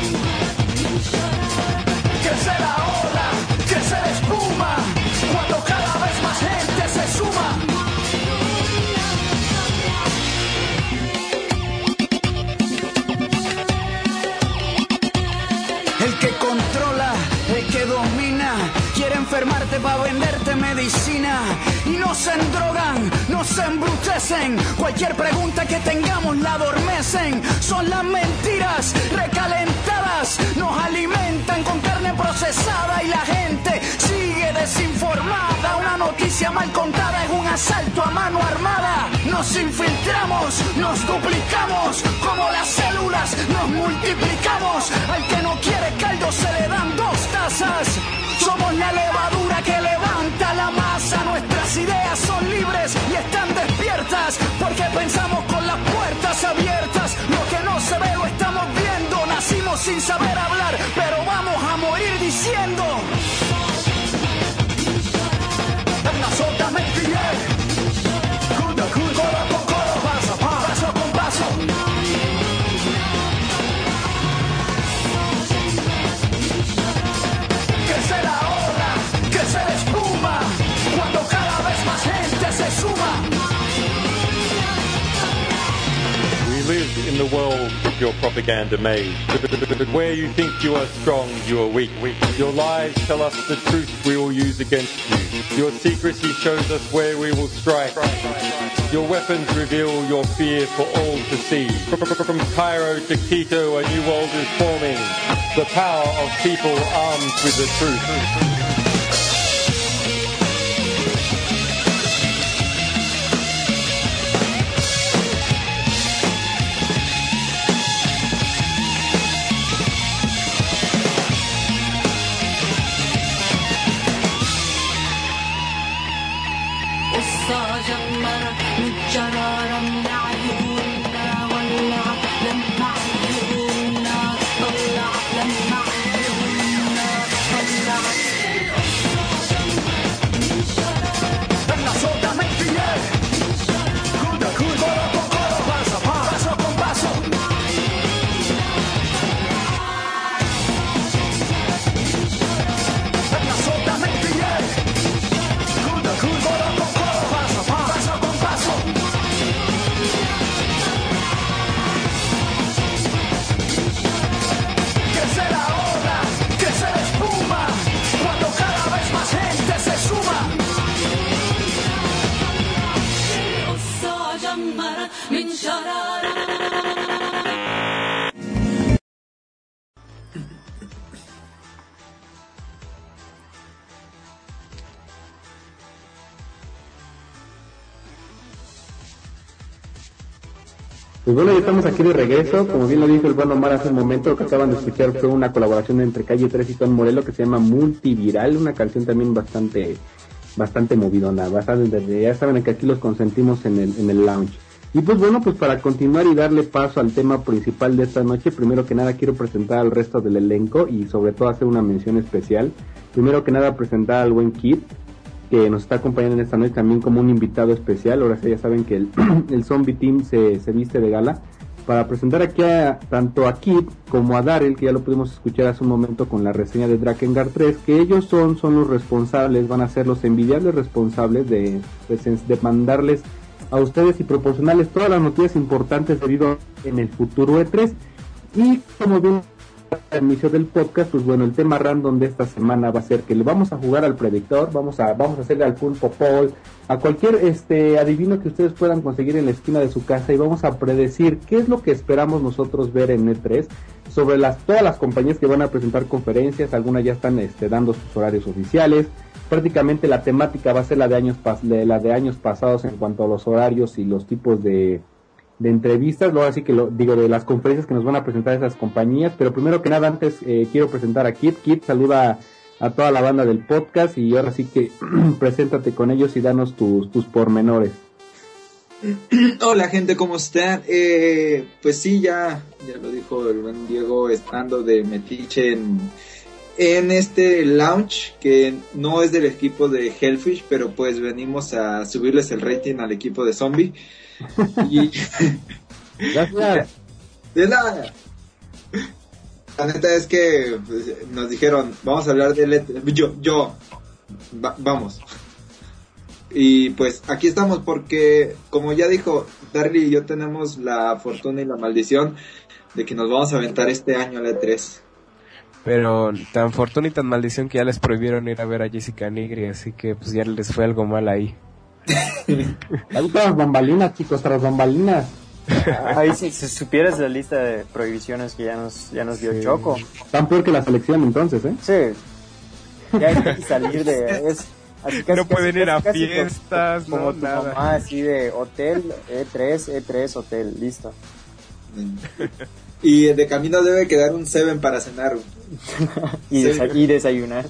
fuerte para venderte medicina. Y nos endrogan, nos embrutecen. Cualquier pregunta que tengamos la adormecen. Son las mentiras recalentadas. Nos alimentan con carne procesada y la gente sigue desinformada. Una noticia mal contada es un asalto a mano armada. Nos infiltramos, nos duplicamos. Como las células nos multiplicamos. Al que no quiere caldo se le dan 2 tazas. Somos la levadura que levanta la masa. Nuestras ideas son libres y están despiertas, porque pensamos con las puertas abiertas. Lo que no se ve lo estamos viendo. Nacimos sin saber hablar, pero vamos a morir diciendo: absolutamente bien. Coro con coro, paso con paso. Crece la ola, crece la espuma, cuando cada vez más gente se suma. We live in the world of your propaganda maze. Where you think you are strong, you are weak. Your lies tell us the truth we will use against you. Your secrecy shows us where we will strike. Your weapons reveal your fear for all to see. From Cairo to Quito, a new world is forming. The power of people armed with the truth. Pues bueno, ya estamos aquí de regreso. Como bien lo dijo el buen Omar hace un momento, lo que acaban de escuchar fue una colaboración entre Calle 3 y Tom Morello que se llama Multiviral, una canción también bastante movidona, bastante, ya saben que aquí los consentimos en el lounge. Y pues bueno, pues para continuar y darle paso al tema principal de esta noche, primero que nada quiero presentar al resto del elenco y sobre todo hacer una mención especial. Primero que nada presentar al buen Kid, que nos está acompañando en esta noche también como un invitado especial. Ahora sí, ya saben que el Zombie Team se viste de gala para presentar aquí tanto a Kid como a Daryl, que ya lo pudimos escuchar hace un momento con la reseña de Drakengard 3, que ellos son los responsables, van a ser los envidiables responsables de mandarles a ustedes y proporcionarles todas las noticias importantes debido en el futuro E3. Y como bien al inicio del podcast, pues bueno, el tema random de esta semana va a ser que le vamos a jugar al predictor, vamos a hacerle al pulpo poll, a cualquier adivino que ustedes puedan conseguir en la esquina de su casa, y vamos a predecir qué es lo que esperamos nosotros ver en E3 sobre todas las compañías que van a presentar conferencias. Algunas ya están dando sus horarios oficiales. Prácticamente la temática va a ser la de años pasados en cuanto a los horarios y los tipos de entrevistas, luego así que de las conferencias que nos van a presentar esas compañías. Pero primero que nada, antes quiero presentar a Kid. Kid, saluda a toda la banda del podcast y ahora sí que preséntate con ellos y danos tus pormenores. Hola gente, ¿cómo están? Pues sí, ya lo dijo el buen Diego, estando de metiche en este launch, que no es del equipo de Hellfish, pero pues venimos a subirles el rating al equipo de Zombie. Y gracias. De nada. La neta es que pues, nos dijeron, vamos a hablar de vamos. Y pues aquí estamos porque, como ya dijo Darly y yo, tenemos la fortuna y la maldición de que nos vamos a aventar este año al E3. Pero tan fortuna y tan maldición que ya les prohibieron ir a ver a Jessica Nigri, así que pues ya les fue algo mal ahí. Ahí tras bambalinas, chicos, tras bambalinas. Ahí si supieras la lista de prohibiciones que ya nos dio Choco. Tan peor que la selección entonces, ¿eh? Sí. Ya hay que salir de... Así casi, no pueden ir a casi fiestas, como no, tu nada. mamá, así de hotel, E3, hotel, listo. Y de camino debe quedar un 7 para cenar. y desayunar.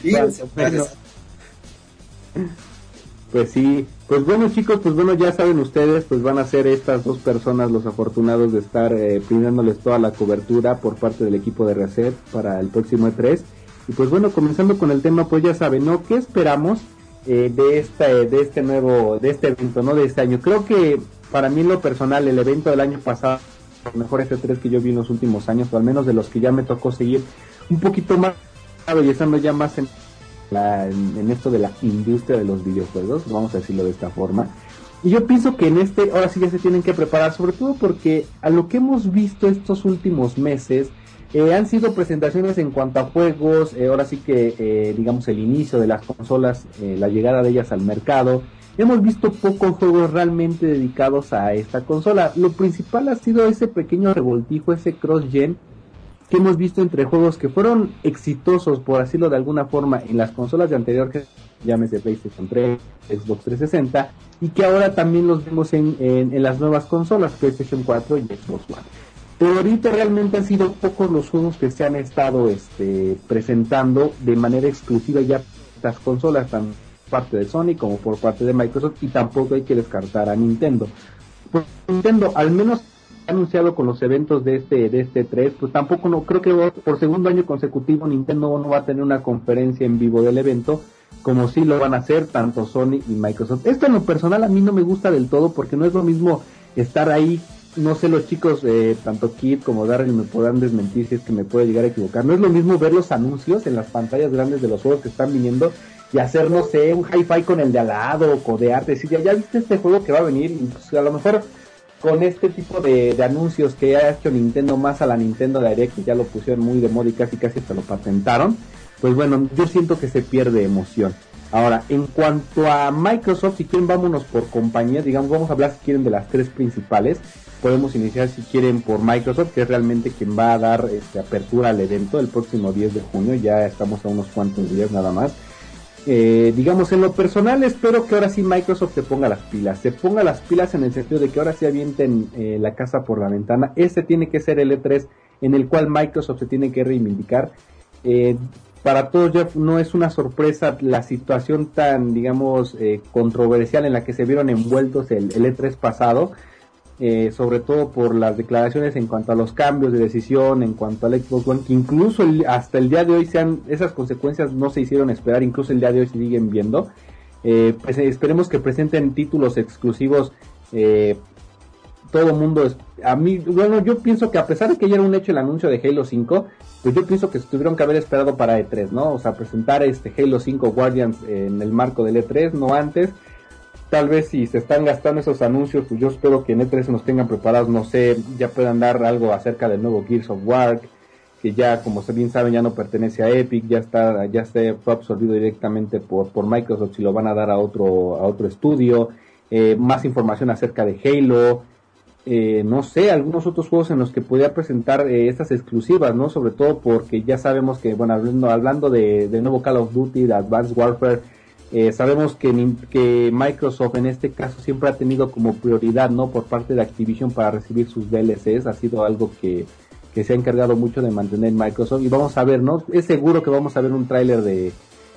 Pues sí, pues bueno chicos, pues bueno, ya saben ustedes, pues van a ser estas dos personas los afortunados de estar brindándoles toda la cobertura por parte del equipo de Reset para el próximo E3. Y pues bueno, comenzando con el tema, pues ya saben, ¿no? ¿Qué esperamos de este evento, ¿no? De este año? Creo que para mí en lo personal, el evento del año pasado, el mejor F3 que yo vi en los últimos años, o al menos de los que ya me tocó seguir, un poquito más, y estando ya más en esto de la industria de los videojuegos, vamos a decirlo de esta forma. Y yo pienso que ahora sí ya se tienen que preparar, sobre todo porque a lo que hemos visto estos últimos meses, han sido presentaciones en cuanto a juegos, ahora sí que digamos el inicio de las consolas, la llegada de ellas al mercado. Hemos visto pocos juegos realmente dedicados a esta consola. Lo principal ha sido ese pequeño revoltijo, ese cross-gen que hemos visto entre juegos que fueron exitosos, por decirlo de alguna forma, en las consolas de anterior, que llámese PlayStation 3, Xbox 360, y que ahora también los vemos en las nuevas consolas, PlayStation 4 y Xbox One. Pero ahorita realmente han sido pocos los juegos que se han estado presentando de manera exclusiva ya estas consolas, tanto por parte de Sony como por parte de Microsoft, y tampoco hay que descartar a Nintendo. Pues Nintendo, al menos anunciado con los eventos de este 3, pues tampoco, no creo que por segundo año consecutivo Nintendo no va a tener una conferencia en vivo del evento, como sí lo van a hacer tanto Sony y Microsoft. Esto en lo personal a mí no me gusta del todo, porque no es lo mismo estar ahí. No sé, los chicos, tanto Kid como Darryl me podrán desmentir si es que me puedo llegar a equivocar. No es lo mismo ver los anuncios en las pantallas grandes de los juegos que están viniendo y hacer, no sé, un hi-fi con el de al lado o codear, decir, ya viste este juego que va a venir, y pues a lo mejor con este tipo de anuncios que ha hecho Nintendo más a la Nintendo Direct, que ya lo pusieron muy de moda y casi hasta lo patentaron, pues bueno, yo siento que se pierde emoción. Ahora, en cuanto a Microsoft, si quieren vámonos por compañías, digamos, vamos a hablar si quieren de las tres principales. Podemos iniciar si quieren por Microsoft, que es realmente quien va a dar apertura al evento el próximo 10 de junio, ya estamos a unos cuantos días nada más. Digamos, en lo personal espero que ahora sí Microsoft se ponga las pilas en el sentido de que ahora sí avienten la casa por la ventana. Este tiene que ser el E3 en el cual Microsoft se tiene que reivindicar. Para todos ya no es una sorpresa la situación tan, digamos, controversial en la que se vieron envueltos el E3 pasado. Sobre todo por las declaraciones en cuanto a los cambios de decisión, en cuanto al Xbox One, que incluso hasta el día de hoy esas consecuencias no se hicieron esperar, incluso el día de hoy se siguen viendo. Pues esperemos que presenten títulos exclusivos. Todo mundo yo pienso que a pesar de que ya era un hecho el anuncio de Halo 5, pues yo pienso que tuvieron que haber esperado para E3, ¿no? O sea, presentar Halo 5 Guardians en el marco del E3, no antes. Tal vez si se están gastando esos anuncios, pues yo espero que en E3 nos tengan preparados, no sé, ya puedan dar algo acerca del nuevo Gears of War, que ya, como bien saben, ya no pertenece a Epic, fue absorbido directamente por Microsoft y lo van a dar a otro estudio. Más información acerca de Halo, no sé, algunos otros juegos en los que podría presentar estas exclusivas, ¿no? Sobre todo porque ya sabemos que, bueno, hablando de nuevo Call of Duty, de Advanced Warfare, sabemos que Microsoft en este caso siempre ha tenido como prioridad, ¿no? Por parte de Activision para recibir sus DLCs, ha sido algo que se ha encargado mucho de mantener Microsoft, y vamos a ver, ¿no? Es seguro que vamos a ver un tráiler de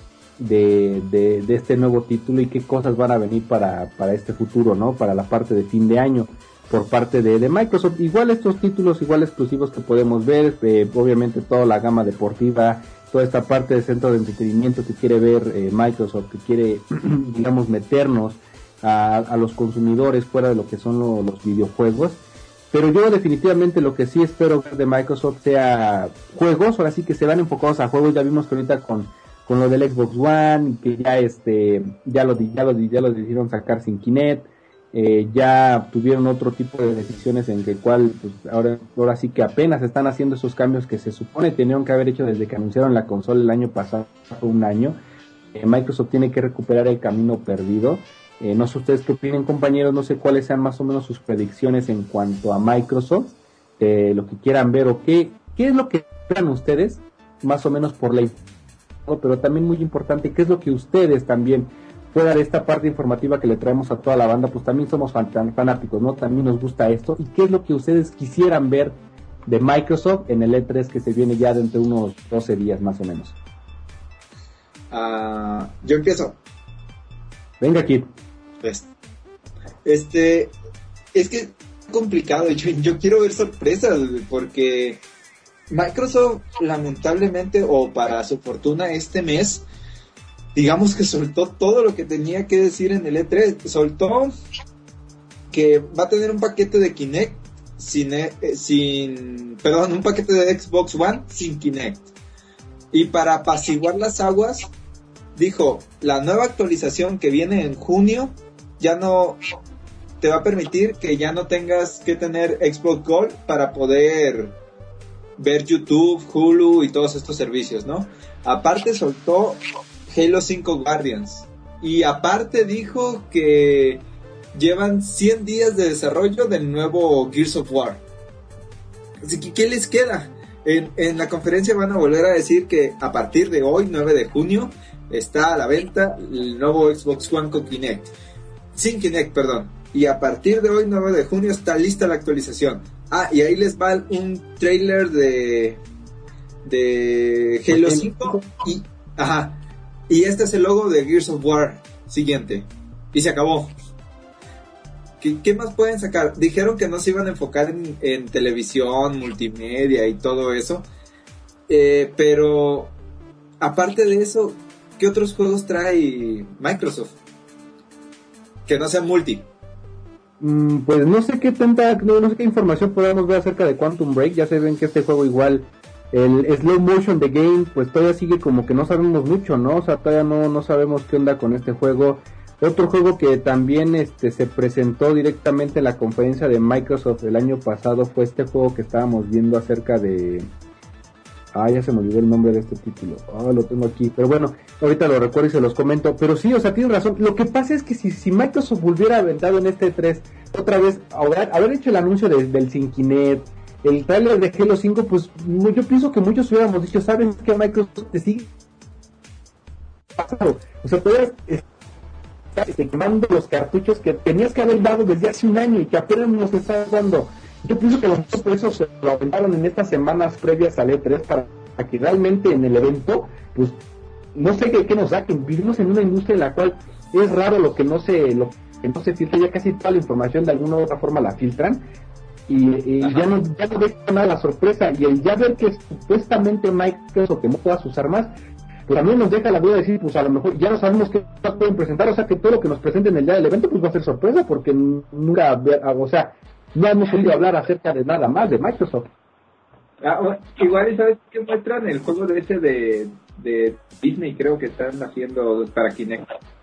este nuevo título y qué cosas van a venir para este futuro, ¿no? Para la parte de fin de año por parte de Microsoft. Igual estos títulos, igual exclusivos que podemos ver, obviamente toda la gama deportiva, toda esta parte de centro de entretenimiento que quiere ver Microsoft, que quiere, digamos, meternos a los consumidores fuera de lo que son los videojuegos. Pero yo definitivamente lo que sí espero ver de Microsoft sea juegos, ahora sí que se van enfocados a juegos. Ya vimos que ahorita con lo del Xbox One, que ya lo decidieron sacar sin Kinect. ya tuvieron otro tipo de decisiones en el cual pues ahora sí que apenas están haciendo esos cambios que se supone tenían que haber hecho desde que anunciaron la consola el año pasado, un año. Microsoft tiene que recuperar el camino perdido. No sé ustedes qué opinen, compañeros, no sé cuáles sean más o menos sus predicciones en cuanto a Microsoft, lo que quieran ver o qué es lo que esperan ustedes, más o menos por ley, pero también muy importante, qué es lo que ustedes también, fuera de esta parte informativa que le traemos a toda la banda, pues también somos fanáticos, ¿no? También nos gusta esto, y qué es lo que ustedes quisieran ver de Microsoft en el E3 que se viene ya dentro de unos 12 días más o menos. Yo empiezo. Venga, Kid. Es que es complicado. Yo quiero ver sorpresas, porque Microsoft, lamentablemente, o para su fortuna, este mes, digamos que soltó todo lo que tenía que decir en el E3. Soltó que va a tener un paquete de Kinect un paquete de Xbox One sin Kinect. Y para apaciguar las aguas, dijo, la nueva actualización que viene en junio ya no te va a permitir que ya no tengas que tener Xbox Gold para poder ver YouTube, Hulu y todos estos servicios, ¿no? Aparte soltó Halo 5 Guardians. Y aparte dijo que llevan 100 días de desarrollo del nuevo Gears of War. Así que, ¿qué les queda? En la conferencia van a volver a decir que a partir de hoy, 9 de junio, está a la venta el nuevo Xbox One con Kinect. Sin Kinect, perdón. Y a partir de hoy, 9 de junio, está lista la actualización. Y ahí les va un trailer de Halo 5 y este es el logo de Gears of War siguiente. Y se acabó. ¿Qué más pueden sacar? Dijeron que no se iban a enfocar en televisión, multimedia y todo eso. Pero aparte de eso, ¿qué otros juegos trae Microsoft? Que no sean multi. Pues no sé qué información podemos ver acerca de Quantum Break. Ya se ven que este juego igual, el slow motion de game, pues todavía sigue como que no sabemos mucho, ¿no? O sea, todavía no sabemos qué onda con este juego. Otro juego que también se presentó directamente en la conferencia de Microsoft el año pasado fue este juego que estábamos viendo acerca de... ya se me olvidó el nombre de este título. Lo tengo aquí. Pero bueno, ahorita lo recuerdo y se los comento. Pero sí, o sea, tienen razón. Lo que pasa es que si Microsoft volviera aventado en este 3, otra vez, haber hecho el anuncio del Sin Kinect, el trailer de Halo 5, pues yo pienso que muchos hubiéramos dicho, ¿sabes qué? Microsoft te sigue pasando. O sea, todavía quemando los cartuchos que tenías que haber dado desde hace un año y que apenas nos estás dando. Yo pienso que los por eso se lo aventaron en estas semanas previas al E3 para que realmente en el evento, pues, no sé qué nos saquen. Vivimos en una industria en la cual es raro lo que no se filtra, ya casi toda la información de alguna u otra forma la filtran y ya no deja nada la sorpresa, y el ya ver que supuestamente Microsoft que no pueda sus armas, pues también nos deja la duda de decir, pues a lo mejor ya no sabemos qué pueden presentar, o sea que todo lo que nos presenten el día del evento pues va a ser sorpresa, porque nunca, o sea, no hemos podido hablar acerca de nada más de Microsoft. Igual, ¿sabes qué muestran? El juego de Disney, creo que están haciendo para Kinect.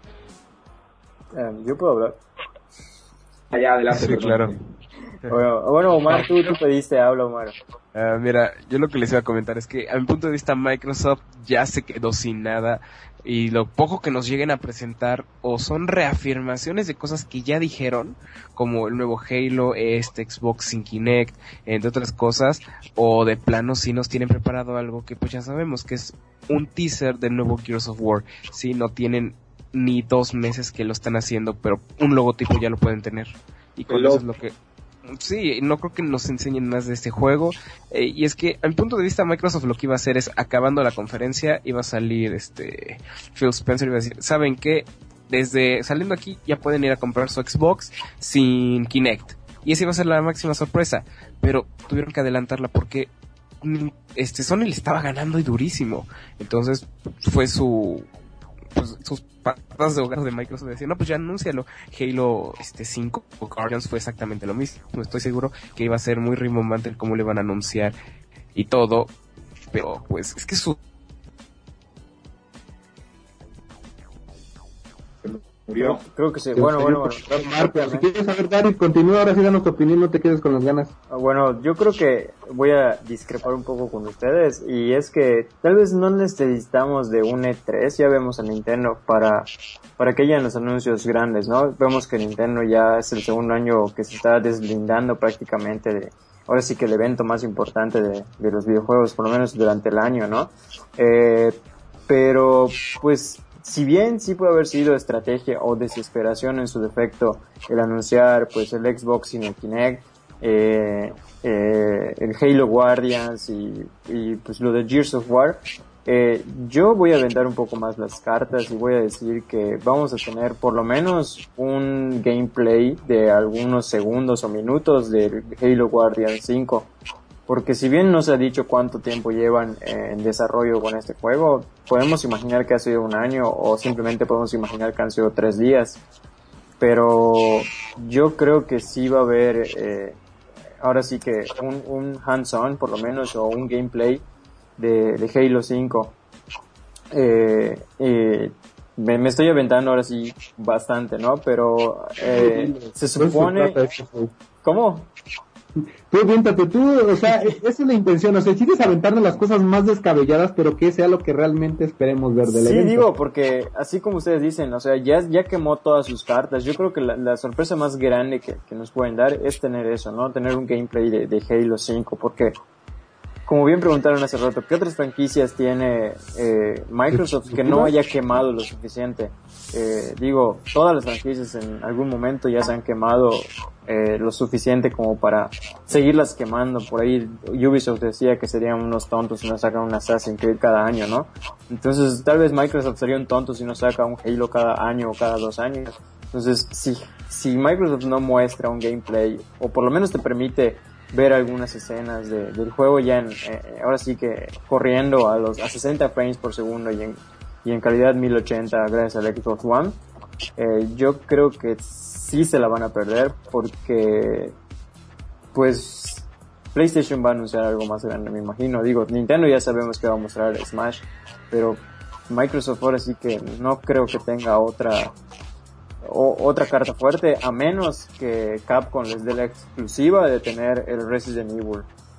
¿Yo puedo hablar? Adelante. Sí, claro. Bueno, Omar, tú pediste, habla, Omar. Mira, yo lo que les iba a comentar es que a mi punto de vista Microsoft ya se quedó sin nada, y lo poco que nos lleguen a presentar o son reafirmaciones de cosas que ya dijeron, como el nuevo Halo, Xbox sin Kinect, entre otras cosas, o de plano sí nos tienen preparado algo que pues ya sabemos que es un teaser del nuevo Gears of War. Sí, no tienen ni 2 meses que lo están haciendo, pero un logotipo ya lo pueden tener, y con eso es lo que... Sí, no creo que nos enseñen más de este juego, y es que a mi punto de vista Microsoft lo que iba a hacer es, acabando la conferencia, iba a salir Phil Spencer y iba a decir, ¿saben qué? Desde saliendo aquí ya pueden ir a comprar su Xbox sin Kinect, y esa iba a ser la máxima sorpresa, pero tuvieron que adelantarla porque Sony le estaba ganando y durísimo, entonces fue sus patadas de hogar de Microsoft decían, no, pues ya anúncialo. Halo 5 o Guardians fue exactamente lo mismo. No estoy seguro que iba a ser muy rimbombante el cómo le van a anunciar y todo, pero pues es que murió. Creo que sí. Bueno. Si quieres saber, Dari, continúa, ahora sí danos tu opinión, no te quedes con las ganas. Bueno, yo creo que voy a discrepar un poco con ustedes, y es que tal vez no necesitamos de un E3, ya vemos a Nintendo para que hayan los anuncios grandes, ¿no? Vemos que Nintendo ya es el segundo año que se está deslindando prácticamente de, ahora sí que el evento más importante de los videojuegos, por lo menos durante el año, ¿no? Pero, pues, si bien sí puede haber sido estrategia o desesperación en su defecto el anunciar, pues, el Xbox sin el Kinect, el Halo Guardians y pues lo de Gears of War, yo voy a aventar un poco más las cartas y voy a decir que vamos a tener por lo menos un gameplay de algunos segundos o minutos del Halo Guardians 5. Porque si bien no se ha dicho cuánto tiempo llevan en desarrollo con este juego, podemos imaginar que ha sido un año o simplemente podemos imaginar que han sido 3 días. Pero yo creo que sí va a haber, ahora sí que un hands-on por lo menos, o un gameplay de Halo 5. Me estoy aventando ahora sí bastante, ¿no? Pero se supone... ¿Cómo? Tú, viéntate, o sea, esa es la intención, o sea, sigues aventando las cosas más descabelladas, pero que sea lo que realmente esperemos ver del evento. Sí, digo, porque así como ustedes dicen, o sea, ya quemó todas sus cartas. Yo creo que la sorpresa más grande que nos pueden dar es tener eso, ¿no? Tener un gameplay de Halo 5, porque, como bien preguntaron hace rato, ¿qué otras franquicias tiene Microsoft que no haya quemado lo suficiente? Digo, todas las franquicias en algún momento ya se han quemado lo suficiente como para seguirlas quemando. Por ahí Ubisoft decía que serían unos tontos si no sacan un Assassin's Creed cada año, ¿no? Entonces tal vez Microsoft sería un tonto si no saca un Halo cada año o cada 2 años. Entonces si Microsoft no muestra un gameplay, o por lo menos te permite ver algunas escenas del juego ya ahora sí que corriendo a 60 frames por segundo y en calidad 1080 gracias al Xbox One, yo creo que sí se la van a perder, porque pues PlayStation va a anunciar algo más grande, me imagino. Digo, Nintendo ya sabemos que va a mostrar Smash, pero Microsoft ahora sí que no creo que tenga otra carta fuerte, a menos que Capcom les dé la exclusiva de tener el Resident Evil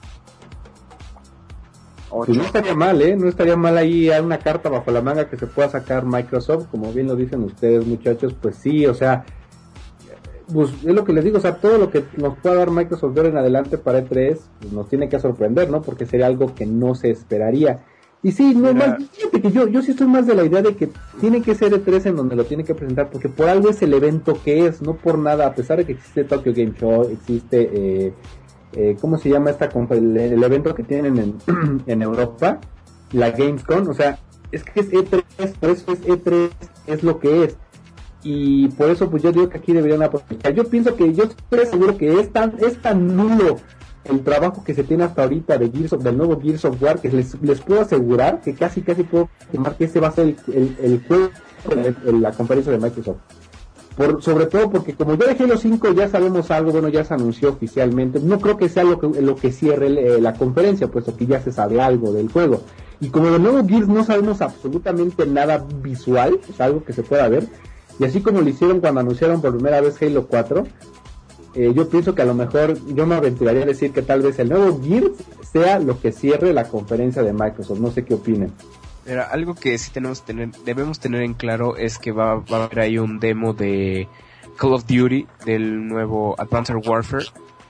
8. Pues no estaría mal, no estaría mal ahí una carta bajo la manga que se pueda sacar Microsoft, como bien lo dicen ustedes, muchachos. Pues sí, o sea, pues es lo que les digo, o sea, todo lo que nos pueda dar Microsoft de ahora en adelante para E3 pues nos tiene que sorprender, ¿no? Porque sería algo que no se esperaría. Y sí, no más, fíjate que yo sí estoy más de la idea de que tiene que ser E3 en donde lo tiene que presentar, porque por algo es el evento que es, no por nada, a pesar de que existe Tokyo Game Show, existe, ¿cómo se llama el evento que tienen en Europa? La Gamescom, o sea, es que es E3, por eso es E3, es lo que es. Y por eso pues yo digo que aquí deberían aprovechar. Yo pienso que, yo estoy seguro que es tan nulo el trabajo que se tiene hasta ahorita del nuevo Gears of War, que les puedo asegurar que casi puedo afirmar que ese va a ser el juego en la conferencia de Microsoft. Sobre todo porque como ya de Halo 5 ya sabemos algo, bueno, ya se anunció oficialmente, no creo que sea lo que cierre la conferencia, puesto que ya se sabe algo del juego. Y como del nuevo Gears no sabemos absolutamente nada visual, es algo que se pueda ver, y así como lo hicieron cuando anunciaron por primera vez Halo 4, yo pienso que a lo mejor yo me aventuraría a decir que tal vez el nuevo Gears sea lo que cierre la conferencia de Microsoft. No sé qué opinen. Pero algo que sí debemos tener en claro es que va a haber ahí un demo de Call of Duty del nuevo Advanced Warfare,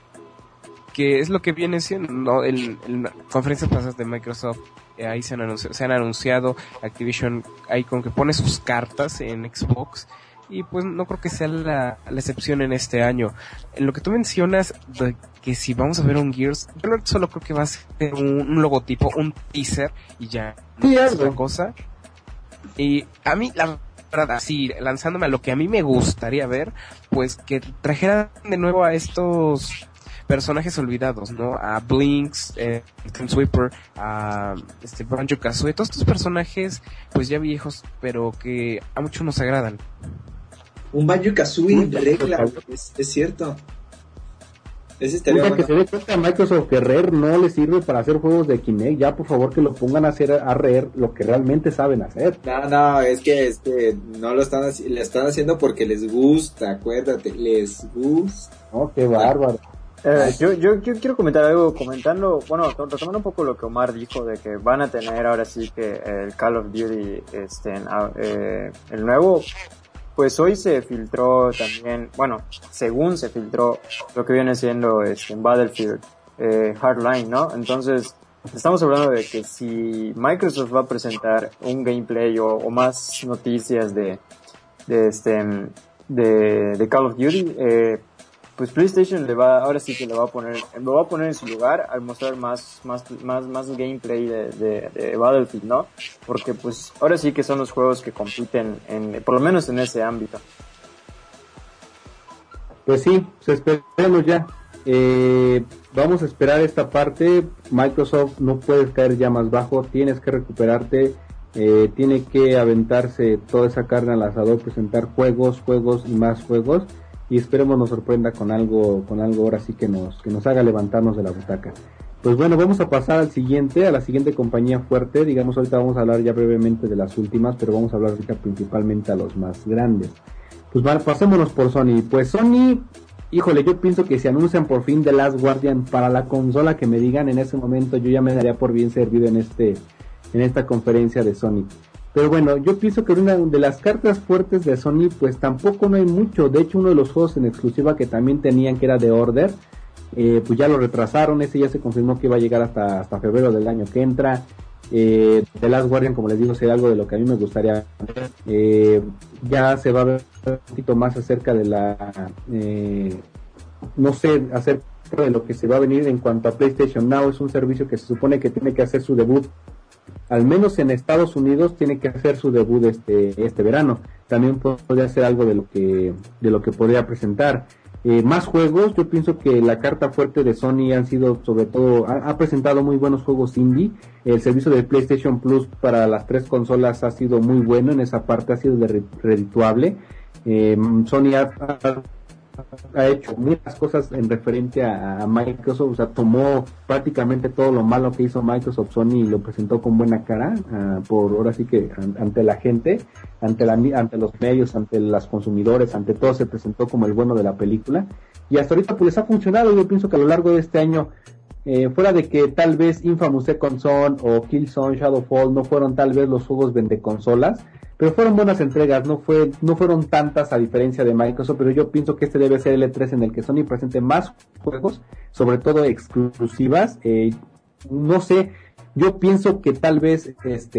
que es lo que viene siendo, ¿no? En conferencias pasadas de Microsoft, ahí se han anunciado Activision ahí con que pone sus cartas en Xbox, y pues no creo que sea la excepción en este año. En lo que tú mencionas de que si vamos a ver un Gears, yo no solo creo que va a ser un logotipo, un teaser y ya, no es otra cosa. Y a mí la verdad, así lanzándome a lo que a mí me gustaría ver, pues que trajeran de nuevo a estos personajes olvidados, ¿no? A Blinks, Tim Sweeper, a Banjo-Kazooie, todos estos personajes pues ya viejos, pero que a muchos nos agradan. Un Banjo-Kazooie en regla, es cierto. Ese estaría que bueno. se dé cuenta a Microsoft que Rare no le sirve para hacer juegos de Kinect. Ya, por favor, que lo pongan a hacer a Rare lo que realmente saben hacer. No, es que no lo están le están haciendo porque les gusta, acuérdate, les gusta. Oh, qué bárbaro. Yo quiero comentar algo, retomando un poco lo que Omar dijo de que van a tener ahora sí que el Call of Duty, el nuevo. Pues hoy se filtró también, según se filtró lo que viene siendo Battlefield Hardline, ¿no? Entonces, estamos hablando de que si Microsoft va a presentar un gameplay o más noticias de Call of Duty, pues PlayStation ahora sí que lo va a poner en su lugar al mostrar más gameplay de Battlefield, ¿no? Porque pues ahora sí que son los juegos que compiten por lo menos en ese ámbito. Pues sí, esperemos ya. Vamos a esperar esta parte. Microsoft no puedes caer ya más bajo, tienes que recuperarte, tiene que aventarse toda esa carne al asador, presentar juegos y más juegos. Y esperemos nos sorprenda con algo ahora sí que nos haga levantarnos de la butaca. Pues bueno, vamos a pasar a la siguiente compañía fuerte. Digamos, ahorita vamos a hablar ya brevemente de las últimas, pero vamos a hablar ahorita principalmente a los más grandes. Pues vale, pasémonos por Sony. Pues Sony, híjole, yo pienso que si anuncian por fin The Last Guardian para la consola que me digan en ese momento, yo ya me daría por bien servido en esta conferencia de Sony. Pero bueno, yo pienso que una de las cartas fuertes de Sony, pues tampoco no hay mucho. De hecho, uno de los juegos en exclusiva que también tenían, que era The Order, pues ya lo retrasaron. Ese ya se confirmó que iba a llegar hasta febrero del año que entra. The Last Guardian, como les digo, sería algo de lo que a mí me gustaría ver. Ya se va a ver un poquito más acerca de acerca de lo que se va a venir en cuanto a PlayStation Now. Es un servicio que se supone que tiene que hacer su debut, al menos en Estados Unidos, tiene que hacer su debut este verano. También podría ser algo de lo que podría presentar. Más juegos, yo pienso que la carta fuerte de Sony han sido, sobre todo, ha presentado muy buenos juegos indie. El servicio de PlayStation Plus para las 3 consolas ha sido muy bueno en esa parte, ha sido redituable. Sony ha hecho muchas cosas en referente a Microsoft, o sea, tomó prácticamente todo lo malo que hizo Microsoft Sony y lo presentó con buena cara, ahora sí que ante la gente, ante los medios, ante los consumidores, ante todo se presentó como el bueno de la película, y hasta ahorita pues les ha funcionado. Yo pienso que a lo largo de este año, fuera de que tal vez Infamous Second Son o Killzone Shadowfall no fueron tal vez los juegos vendeconsolas, pero fueron buenas entregas, no fueron tantas a diferencia de Microsoft, pero yo pienso que este debe ser el E3 en el que Sony presente más juegos, sobre todo exclusivas. No sé, yo pienso que tal vez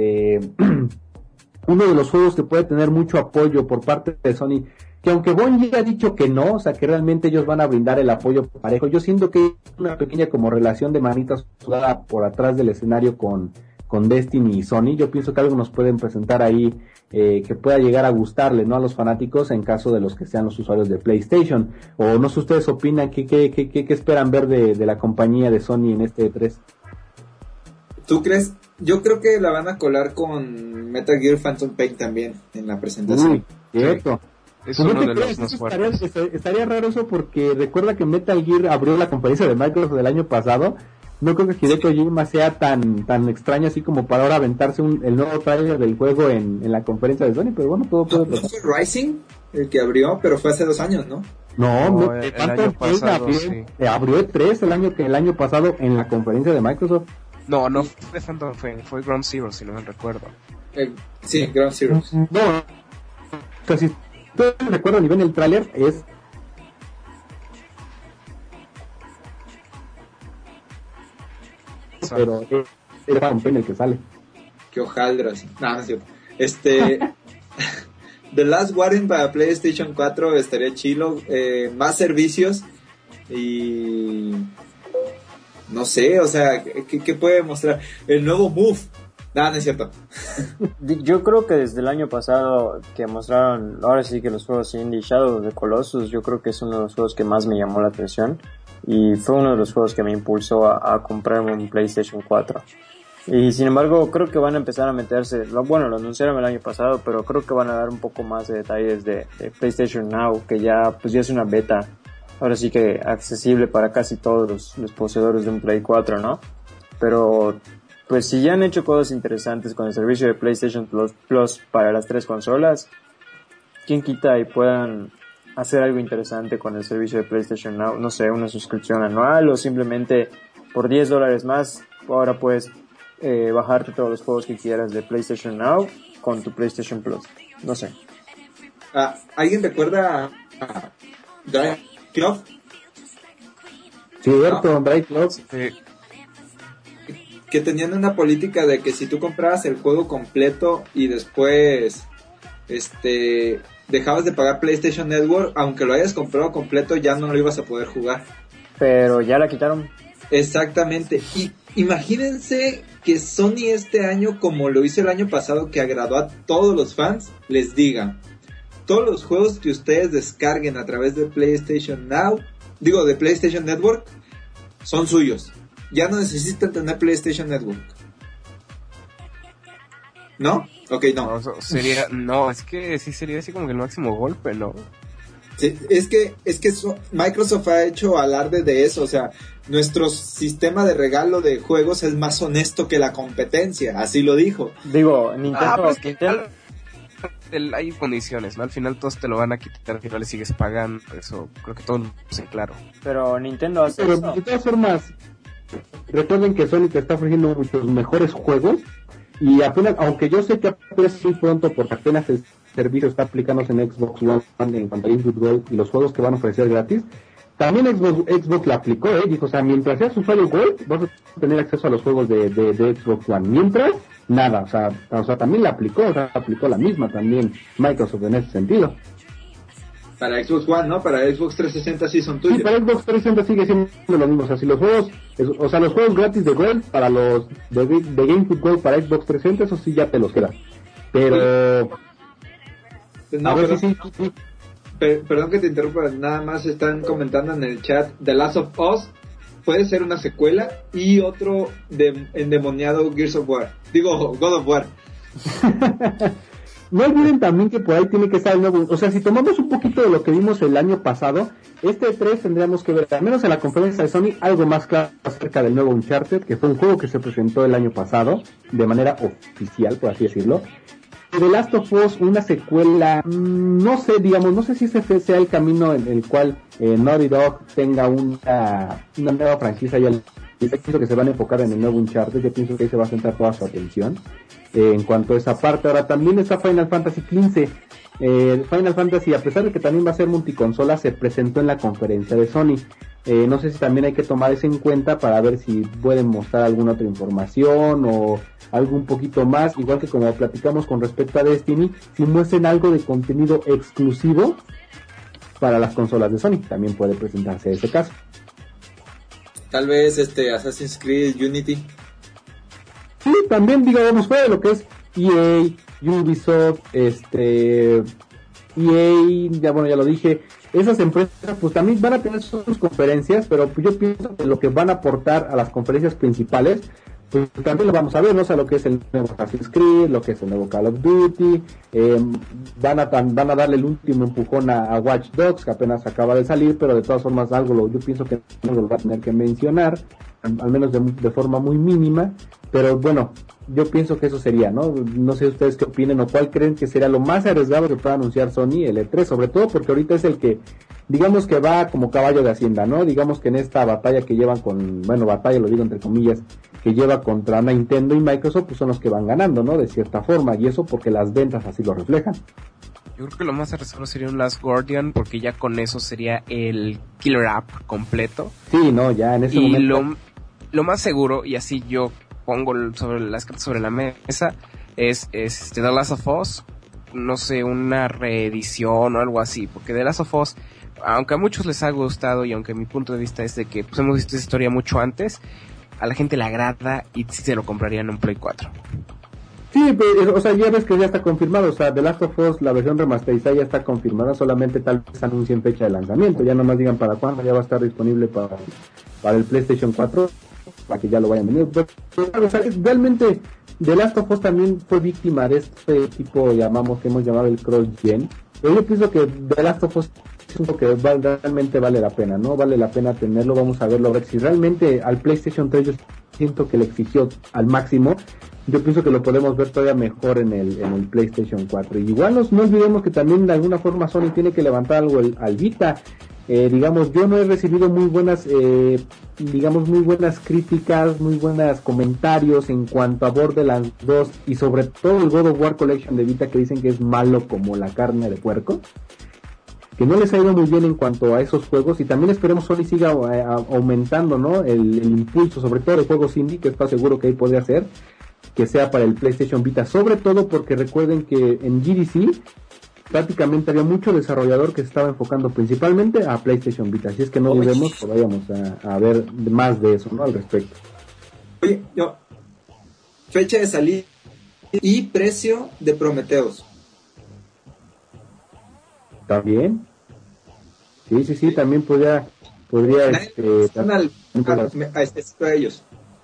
uno de los juegos que puede tener mucho apoyo por parte de Sony, que aunque Bungie ha dicho que no, o sea que realmente ellos van a brindar el apoyo parejo, yo siento que hay una pequeña como relación de manitas sudada por atrás del escenario con Destiny y Sony. Yo pienso que algo nos pueden presentar ahí que pueda llegar a gustarle, ¿no?, a los fanáticos, en caso de los que sean los usuarios de PlayStation. O no sé, ustedes opinan, ¿qué esperan ver de la compañía de Sony en este E3? ¿Tú crees? Yo creo que la van a colar con Metal Gear Phantom Pain también en la presentación. Uy, cierto. Es uno de los más fuertes. Estaría raro eso, porque recuerda que Metal Gear abrió la conferencia de Microsoft del año pasado. No creo que Hideo Kojima sea tan extraño así como para ahora aventarse el nuevo trailer del juego en la conferencia de Sony, pero bueno, todo puede pasar. ¿No fue Rising el que abrió? Pero fue hace 2 años, ¿no? No, el año pasado, sí. Abrió E3 el año pasado en la conferencia de Microsoft. No fue Phantom Pain, fue Ground Zero, si no me recuerdo. Sí, Ground Zero. No, o sea, si ustedes recuerdan y ven el tráiler, es... pero es Phantom Pain el que sale. Qué hojaldras. No es cierto. The Last Guardian para PlayStation 4 estaría chilo. Más servicios y... no sé, o sea, ¿qué puede mostrar? El nuevo Move. No es cierto. Yo creo que desde el año pasado que mostraron, ahora sí que los juegos indie, Shadow of the Colossus, yo creo que es uno de los juegos que más me llamó la atención y fue uno de los juegos que me impulsó a comprarme un PlayStation 4. Y sin embargo creo que van a empezar a meterse, lo anunciaron el año pasado, pero creo que van a dar un poco más de detalles de PlayStation Now, que ya es una beta ahora sí que accesible para casi todos los poseedores de un Play 4, ¿no? Pero pues si ya han hecho cosas interesantes con el servicio de PlayStation Plus para las 3 consolas, ¿quién quita y puedan hacer algo interesante con el servicio de PlayStation Now? No sé, una suscripción anual o simplemente por $10 más ahora puedes bajarte todos los juegos que quieras de PlayStation Now con tu PlayStation Plus. No sé. ¿Alguien recuerda a Drive Club? Cierto, Drive Club. Que tenían una política de que si tú comprabas el juego completo y después dejabas de pagar PlayStation Network, aunque lo hayas comprado completo, ya no lo ibas a poder jugar. Pero ya la quitaron. Exactamente. Y imagínense que Sony este año, como lo hizo el año pasado, que agradó a todos los fans, les diga: todos los juegos que ustedes descarguen a través de PlayStation Now, de PlayStation Network, son suyos. Ya no necesitan tener PlayStation Network. ¿No? Ok, no. Es que sí sería así como que el máximo golpe, ¿no? Sí, es que Microsoft ha hecho alarde de eso, o sea, nuestro sistema de regalo de juegos es más honesto que la competencia, así lo dijo. Nintendo... Hay condiciones, ¿no? Al final todos te lo van a quitar, al final le sigues pagando, eso creo que todo lo sé claro. Pero Nintendo hace Pero eso. de todas formas, recuerden que Sony te está ofreciendo muchos mejores juegos y apenas, aunque yo sé que apenas muy pronto porque apenas el servicio está aplicándose en Xbox One en cuanto a Input Gold y los juegos que van a ofrecer gratis, también Xbox la aplicó, dijo, o sea, mientras seas usuario Gold vas a tener acceso a los juegos de Xbox One, mientras nada, o sea, también la aplicó, o sea, aplicó la misma también Microsoft en ese sentido. Para Xbox One, ¿no? Para Xbox 360 sí son tuyos. Sí, para Xbox 360 sigue siendo lo mismo, o sea, si los juegos, los juegos gratis de Gold para los de GameCube Gold para Xbox 360, eso sí ya te los queda. Pero no, a ver pero, si sí. Perdón que te interrumpa, nada más están comentando en el chat: The Last of Us puede ser una secuela y otro endemoniado Gears of War. God of War. No olviden también que por ahí tiene que estar el nuevo, o sea, si tomamos un poquito de lo que vimos el año pasado, este 3 tendríamos que ver, al menos en la conferencia de Sony, algo más claro acerca del nuevo Uncharted, que fue un juego que se presentó el año pasado, de manera oficial, por así decirlo. The Last of Us, una secuela, no sé si ese sea el camino en el cual Naughty Dog tenga una nueva franquicia. Yo pienso que se van a enfocar en el nuevo Uncharted, yo pienso que ahí se va a centrar toda su atención en cuanto a esa parte. Ahora también está Final Fantasy XV. Final Fantasy, a pesar de que también va a ser multiconsola, se presentó en la conferencia de Sony. No sé si también hay que tomar eso en cuenta para ver si pueden mostrar alguna otra información o algo un poquito más, igual que como platicamos con respecto a Destiny, si muestren algo de contenido exclusivo para las consolas de Sony, también puede presentarse ese caso. Tal vez Assassin's Creed Unity. Sí, también digamos fuera de lo que es EA, Ubisoft, EA, ya lo dije, esas empresas pues también van a tener sus conferencias, pero yo pienso que lo que van a aportar a las conferencias principales pues también lo vamos a ver, ¿no? O sea, lo que es el nuevo Assassin's Creed, lo que es el nuevo Call of Duty, van a darle el último empujón a Watch Dogs, que apenas acaba de salir, pero de todas formas yo pienso que no lo va a tener que mencionar, al menos de forma muy mínima, pero bueno, yo pienso que eso sería, ¿no? No sé ustedes qué opinen o cuál creen que sería lo más arriesgado que pueda anunciar Sony el E3, sobre todo porque ahorita es el que, digamos que va como caballo de hacienda, ¿no? Digamos que en esta batalla que llevan batalla lo digo entre comillas, que lleva contra Nintendo y Microsoft, pues son los que van ganando, ¿no? De cierta forma, y eso porque las ventas así lo reflejan. Yo creo que lo más arriesgado sería un Last Guardian, porque ya con eso sería el killer app completo. Sí, no, ya en ese momento. Y lo más seguro, y así yo pongo las cartas sobre la mesa, es The Last of Us, no sé, una reedición o algo así, porque The Last of Us, aunque a muchos les ha gustado y aunque mi punto de vista es de que pues hemos visto esa historia mucho antes, a la gente le agrada y sí se lo comprarían en un Play 4. Sí, pero, o sea, ya ves que ya está confirmado, o sea, The Last of Us, la versión remasterizada ya está confirmada, solamente tal vez anuncien fecha de lanzamiento, ya nomás digan para cuándo, ya va a estar disponible para el PlayStation 4, para que ya lo vayan a venir. Pero, o sea, realmente The Last of Us también fue víctima de este tipo que hemos llamado el cross-gen, pero yo pienso que The Last of Us un juego que realmente vale la pena, ¿no? Vale la pena tenerlo, vamos a verlo, a ver si realmente al PlayStation 3 yo siento que le exigió al máximo. Yo pienso que lo podemos ver todavía mejor en el PlayStation 4. Y igual no olvidemos que también de alguna forma Sony tiene que levantar algo al Vita. Digamos, yo no he recibido muy buenas críticas, muy buenos comentarios en cuanto a Borderlands 2 y sobre todo el God of War Collection de Vita, que dicen que es malo como la carne de puerco, que no les ha ido muy bien en cuanto a esos juegos, y también esperemos Sony siga aumentando, ¿no? el impulso, sobre todo de juegos indie, que está seguro que ahí podría ser, que sea para el PlayStation Vita, sobre todo porque recuerden que en GDC prácticamente había mucho desarrollador que se estaba enfocando principalmente a PlayStation Vita, así es que no dudemos que vayamos a ver más de eso, ¿no? Al respecto. Oye, fecha de salida y precio de Prometheus. ¿También? Sí, también podría a ellos.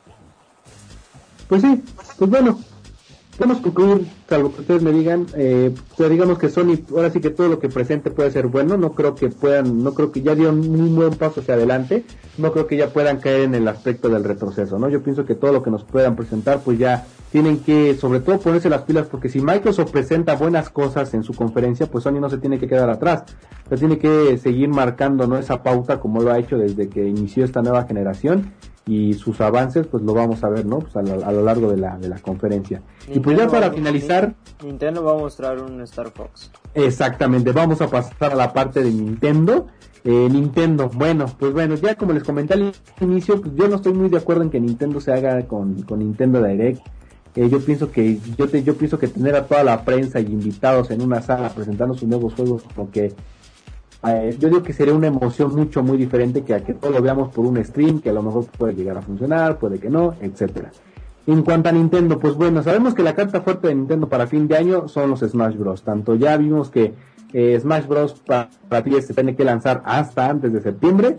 Pues sí, pues bueno, podemos concluir, salvo que ustedes me digan, pues digamos que Sony, ahora sí que todo lo que presente puede ser bueno, no creo que ya dieron un buen paso hacia adelante, no creo que ya puedan caer en el aspecto del retroceso, ¿no? Yo pienso que todo lo que nos puedan presentar, pues ya tienen que, sobre todo, ponerse las pilas, porque si Microsoft presenta buenas cosas en su conferencia, pues Sony no se tiene que quedar atrás, se tiene que seguir marcando, ¿no? Esa pauta como lo ha hecho desde que inició esta nueva generación, y sus avances pues lo vamos a ver, ¿no? Pues a lo largo de la conferencia. Nintendo, y pues ya para finalizar, Nintendo va a mostrar un Star Fox. Exactamente, vamos a pasar a la parte de Nintendo. Bueno, ya como les comenté al inicio, pues yo no estoy muy de acuerdo en que Nintendo se haga con Nintendo Direct. Yo pienso que tener a toda la prensa y invitados en una sala presentando sus nuevos juegos, como que yo digo que sería una emoción muy diferente que a que todo lo veamos por un stream, que a lo mejor puede llegar a funcionar, puede que no, etcétera. En cuanto a Nintendo, pues bueno, sabemos que la carta fuerte de Nintendo para fin de año son los Smash Bros. Tanto ya vimos que Smash Bros. Para ti se tiene que lanzar hasta antes de septiembre.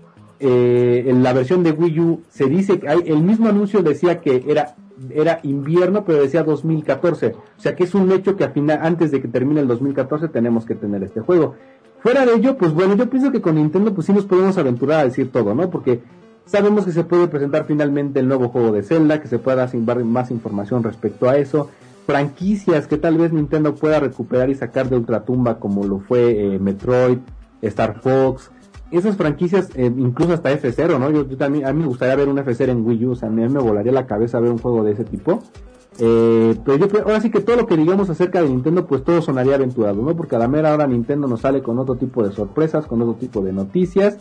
En la versión de Wii U se dice que el mismo anuncio decía que era invierno, pero decía 2014. O sea que es un hecho que antes de que termine el 2014 tenemos que tener este juego. Fuera de ello, pues bueno, yo pienso que con Nintendo pues sí nos podemos aventurar a decir todo, ¿no? Porque sabemos que se puede presentar finalmente el nuevo juego de Zelda, que se pueda dar más información respecto a eso, franquicias que tal vez Nintendo pueda recuperar y sacar de ultratumba, como lo fue Metroid, Star Fox, esas franquicias, incluso hasta F0, ¿no? Yo también, a mí me gustaría ver un F0 en Wii U, o sea, a mí me volaría la cabeza ver un juego de ese tipo. Pero yo creo, ahora sí que todo lo que digamos acerca de Nintendo, pues todo sonaría aventurado, ¿no? Porque a la mera hora Nintendo nos sale con otro tipo de sorpresas, con otro tipo de noticias,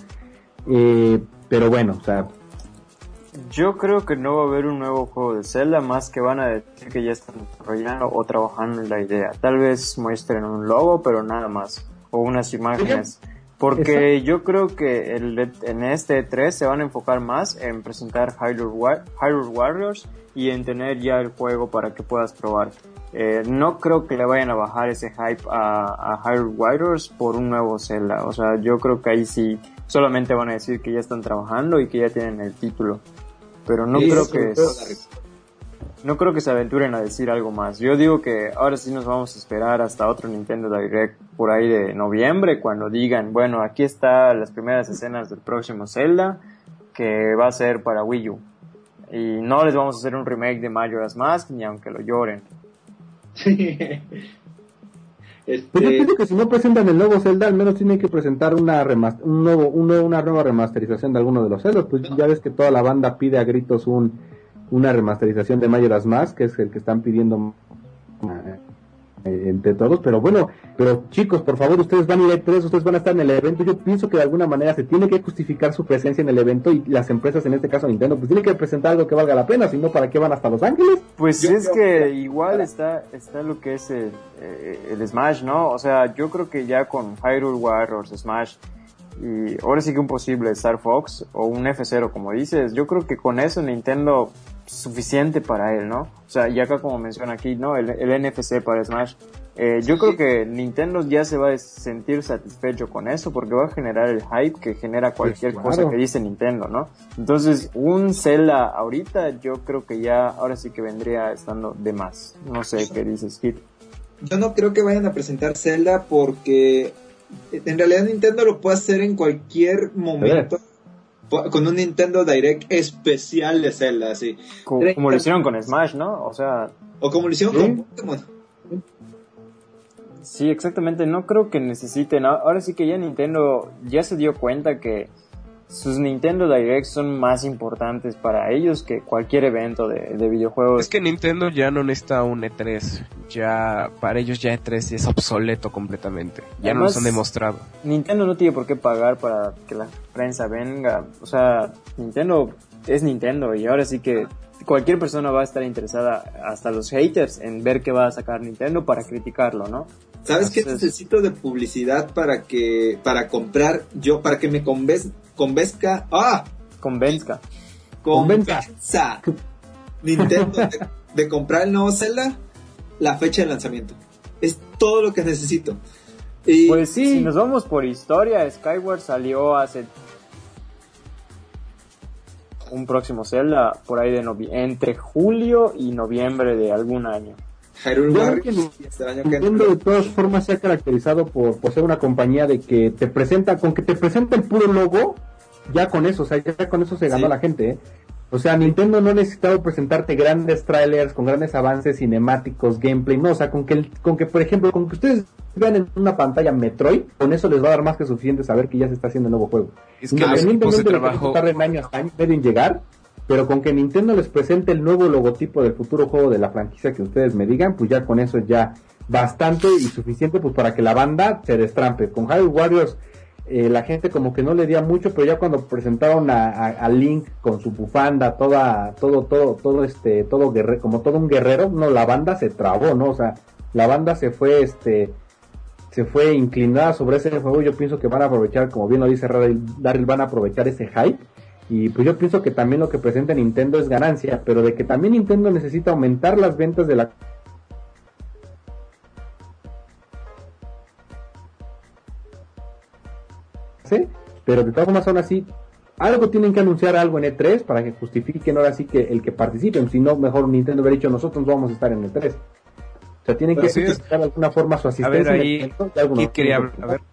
pero bueno, o sea, yo creo que no va a haber un nuevo juego de Zelda, más que van a decir que ya están desarrollando o trabajando en la idea. Tal vez muestren un logo, pero nada más, o unas imágenes. Porque yo creo que en este E3 se van a enfocar más en presentar Hyrule Warriors y en tener ya el juego para que puedas probar. No creo que le vayan a bajar ese hype a Hyrule Warriors por un nuevo Zelda. O sea, yo creo que ahí sí solamente van a decir que ya están trabajando y que ya tienen el título. Pero no creo que se aventuren a decir algo más. Yo digo que ahora sí nos vamos a esperar hasta otro Nintendo Direct por ahí de noviembre, cuando digan, bueno, aquí están las primeras escenas del próximo Zelda, que va a ser para Wii U. Y no les vamos a hacer un remake de Majora's Mask, ni aunque lo lloren. Sí. Pues yo pienso que si no presentan el nuevo Zelda, al menos tienen que presentar una nueva remasterización de alguno de los Zeldas. Pues ya ves que toda la banda pide a gritos una remasterización de Majora's Mask, que es el que están pidiendo entre todos, pero chicos, por favor, ustedes van a ir a E3, ustedes van a estar en el evento. Yo pienso que de alguna manera se tiene que justificar su presencia en el evento, y las empresas, en este caso Nintendo, pues tienen que presentar algo que valga la pena, si no, ¿para qué van hasta Los Ángeles? Pues que igual está lo que es el Smash, ¿no? O sea, yo creo que ya con Hyrule Warriors, Smash, y ahora sí que un posible Star Fox o un F0, como dices, yo creo que con eso Nintendo suficiente para él, ¿no? O sea, y acá como menciona aquí, ¿no? El NFC para Smash. Yo creo que Nintendo ya se va a sentir satisfecho con eso, porque va a generar el hype que genera cualquier cosa que dice Nintendo, ¿no? Entonces, un Zelda ahorita, yo creo que ya, ahora sí que vendría estando de más. No sé qué dices, Kit. Yo no creo que vayan a presentar Zelda porque En realidad Nintendo lo puede hacer en cualquier momento. Con un Nintendo Direct especial de Zelda, así. Como lo hicieron con Smash, ¿no? O sea... O como lo hicieron con Pokémon. Sí, exactamente. No creo que necesiten... Ahora sí que ya Nintendo ya se dio cuenta que sus Nintendo Direct son más importantes para ellos que cualquier evento de videojuegos. Es que Nintendo ya no necesita un E3. Ya, para ellos ya E3 es obsoleto completamente. Ya no nos han demostrado. Nintendo no tiene por qué pagar para que la prensa venga. O sea, Nintendo es Nintendo y ahora sí que cualquier persona va a estar interesada, hasta los haters, en ver qué va a sacar Nintendo para criticarlo, ¿no? ¿Sabes qué necesito de publicidad para comprar yo, para que me convenza Nintendo de comprar el nuevo Zelda? La fecha de lanzamiento. Es todo lo que necesito. Y pues sí, si nos vamos por historia, Skyward salió hace un próximo Zelda por ahí de entre julio y noviembre de algún año. Nintendo de todas formas se ha caracterizado por ser una compañía de que te presenta, con que te presenta el puro logo, ya con eso, o sea, ya con eso se ganó la gente, ¿eh? O sea, Nintendo no ha necesitado presentarte grandes trailers con grandes avances cinemáticos, gameplay, no, o sea, con que por ejemplo, con que ustedes vean en una pantalla Metroid, con eso les va a dar más que suficiente saber que ya se está haciendo el nuevo juego. Es que los equipos de trabajo tarden años medio en llegar, pero con que Nintendo les presente el nuevo logotipo del futuro juego de la franquicia que ustedes me digan, pues ya con eso es ya bastante y suficiente pues para que la banda se destrampe. Con Hyrule Warriors la gente como que no le dio mucho, pero ya cuando presentaron a Link con su bufanda, todo guerrero, como todo un guerrero, no, la banda se trabó, ¿no? O sea, la banda se fue inclinada sobre ese juego. Yo pienso que van a aprovechar, como bien lo dice Daryl, van a aprovechar ese hype. Y pues yo pienso que también lo que presenta Nintendo es ganancia, pero de que también Nintendo necesita aumentar las ventas de la... ¿Sí? Pero de todas formas aún así, algo tienen que anunciar algo en E3 para que justifiquen ahora sí que el que participen, si no mejor Nintendo hubiera dicho nosotros vamos a estar en E3. O sea, tienen que justificar de alguna forma su asistencia. A ver, ahí, ¿quién quería hablar? A ver.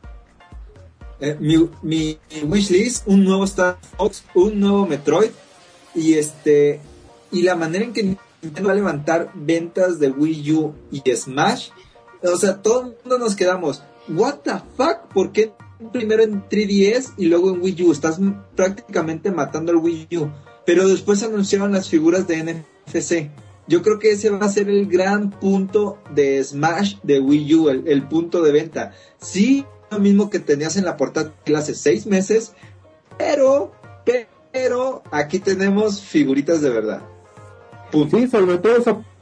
Mi wishlist, un nuevo Star Fox, un nuevo Metroid y la manera en que Nintendo va a levantar ventas de Wii U y Smash, o sea, todo el mundo nos quedamos, what the fuck, ¿por qué primero en 3DS y luego en Wii U? Estás prácticamente matando al Wii U. Pero después anunciaron las figuras de NFC. Yo creo que ese va a ser el gran punto de Smash de Wii U, el punto de venta. Sí, lo mismo que tenías en la portátil hace 6 meses, pero aquí tenemos figuritas de verdad. Punto. Sí, sobre todo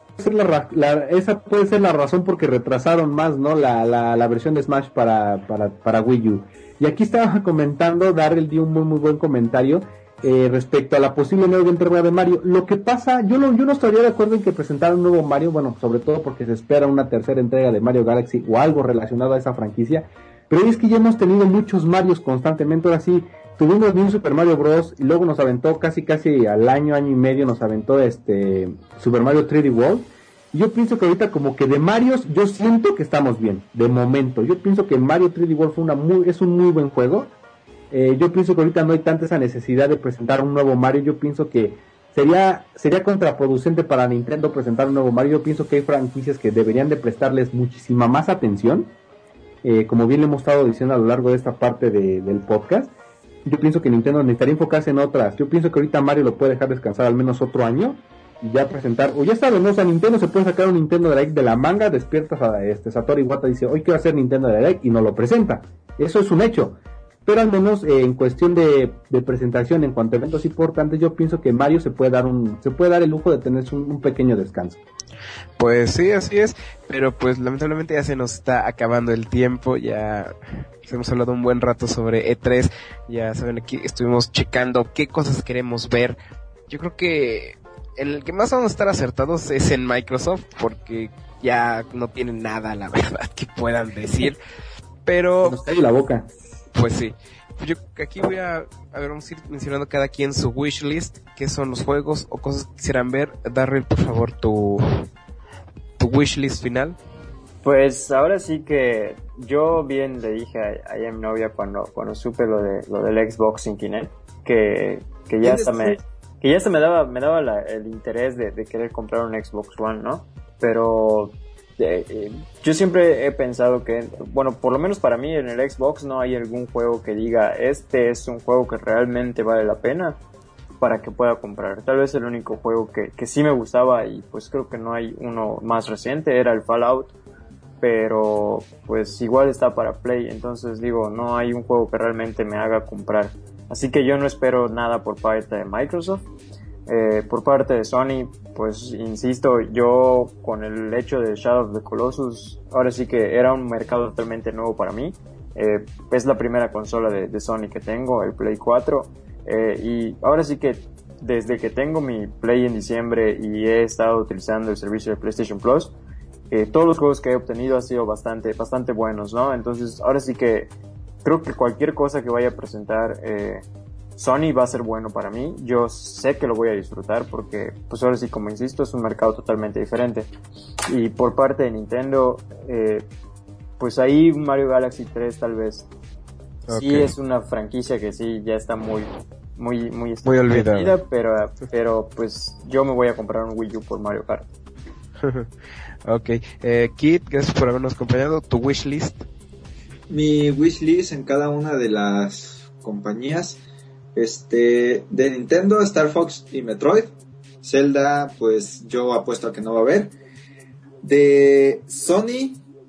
esa puede ser la razón porque retrasaron más, ¿no? La versión de Smash para Wii U. Y aquí estaba comentando, Darrell dio un muy buen comentario respecto a la posible nueva entrega de Mario. Lo que pasa, yo no estaría de acuerdo en que presentaran un nuevo Mario, bueno, sobre todo porque se espera una tercera entrega de Mario Galaxy o algo relacionado a esa franquicia. Pero es que ya hemos tenido muchos Marios constantemente. Ahora sí, tuvimos New Super Mario Bros. Y luego nos aventó casi al año y medio nos aventó Super Mario 3D World. Y yo pienso que ahorita como que de Marios, yo siento que estamos bien, de momento. Yo pienso que Mario 3D World es un muy buen juego. Yo pienso que ahorita no hay tanta esa necesidad de presentar un nuevo Mario. Yo pienso que sería contraproducente para Nintendo presentar un nuevo Mario. Yo pienso que hay franquicias que deberían de prestarles muchísima más atención. Como bien le hemos estado diciendo a lo largo de esta parte del podcast, yo pienso que Nintendo necesitaría enfocarse en otras. Yo pienso que ahorita Mario lo puede dejar descansar al menos otro año y ya presentar, o ya saben, ¿no? O sea, Nintendo se puede sacar un Nintendo Direct de la manga, despiertas a Satoru Iwata, dice, hoy quiero hacer Nintendo Direct y no lo presenta. Eso es un hecho. Pero al menos en cuestión de presentación, en cuanto a eventos importantes, yo pienso que Mario se puede dar el lujo de tener un pequeño descanso. Pues sí, así es, pero pues lamentablemente ya se nos está acabando el tiempo, ya hemos hablado un buen rato sobre E3, ya saben, aquí estuvimos checando qué cosas queremos ver. Yo creo que en el que más vamos a estar acertados es en Microsoft, porque ya no tienen nada, la verdad, que puedan decir, pero... Nos cae la boca. Pues sí. Yo aquí vamos a ir mencionando cada quien su wishlist, qué son los juegos o cosas que quisieran ver. Darryl, por favor, tu wishlist final. Pues ahora sí que yo bien le dije a mi novia cuando supe lo del Xbox sin Kinect, que ya hasta me daba el interés de querer comprar un Xbox One, ¿no? Pero yo siempre he pensado que, bueno, por lo menos para mí en el Xbox no hay algún juego que diga, este es un juego que realmente vale la pena para que pueda comprar. Tal vez el único juego que sí me gustaba, y pues creo que no hay uno más reciente, era el Fallout, pero pues igual está para Play, entonces digo, no hay un juego que realmente me haga comprar. Así que yo no espero nada por parte de Microsoft. Por parte de Sony, pues insisto, yo con el hecho de Shadow of the Colossus, ahora sí que era un mercado totalmente nuevo para mí. Es la primera consola de Sony que tengo, el Play 4, y ahora sí que desde que tengo mi Play en diciembre y he estado utilizando el servicio de PlayStation Plus, todos los juegos que he obtenido han sido bastante buenos, ¿no? Entonces ahora sí que creo que cualquier cosa que vaya a presentar Sony va a ser bueno para mí. Yo sé que lo voy a disfrutar porque, pues ahora sí, como insisto, es un mercado totalmente diferente. Y por parte de Nintendo, pues ahí Mario Galaxy 3 tal vez. Okay. Sí es una franquicia que sí ya está muy olvidada, pero pues yo me voy a comprar un Wii U por Mario Kart. Okay, Kit, gracias por habernos acompañado. ¿Tu wishlist? Mi wishlist en cada una de las compañías. De Nintendo, Star Fox y Metroid. Zelda, pues yo apuesto a que no va a haber. De Sony,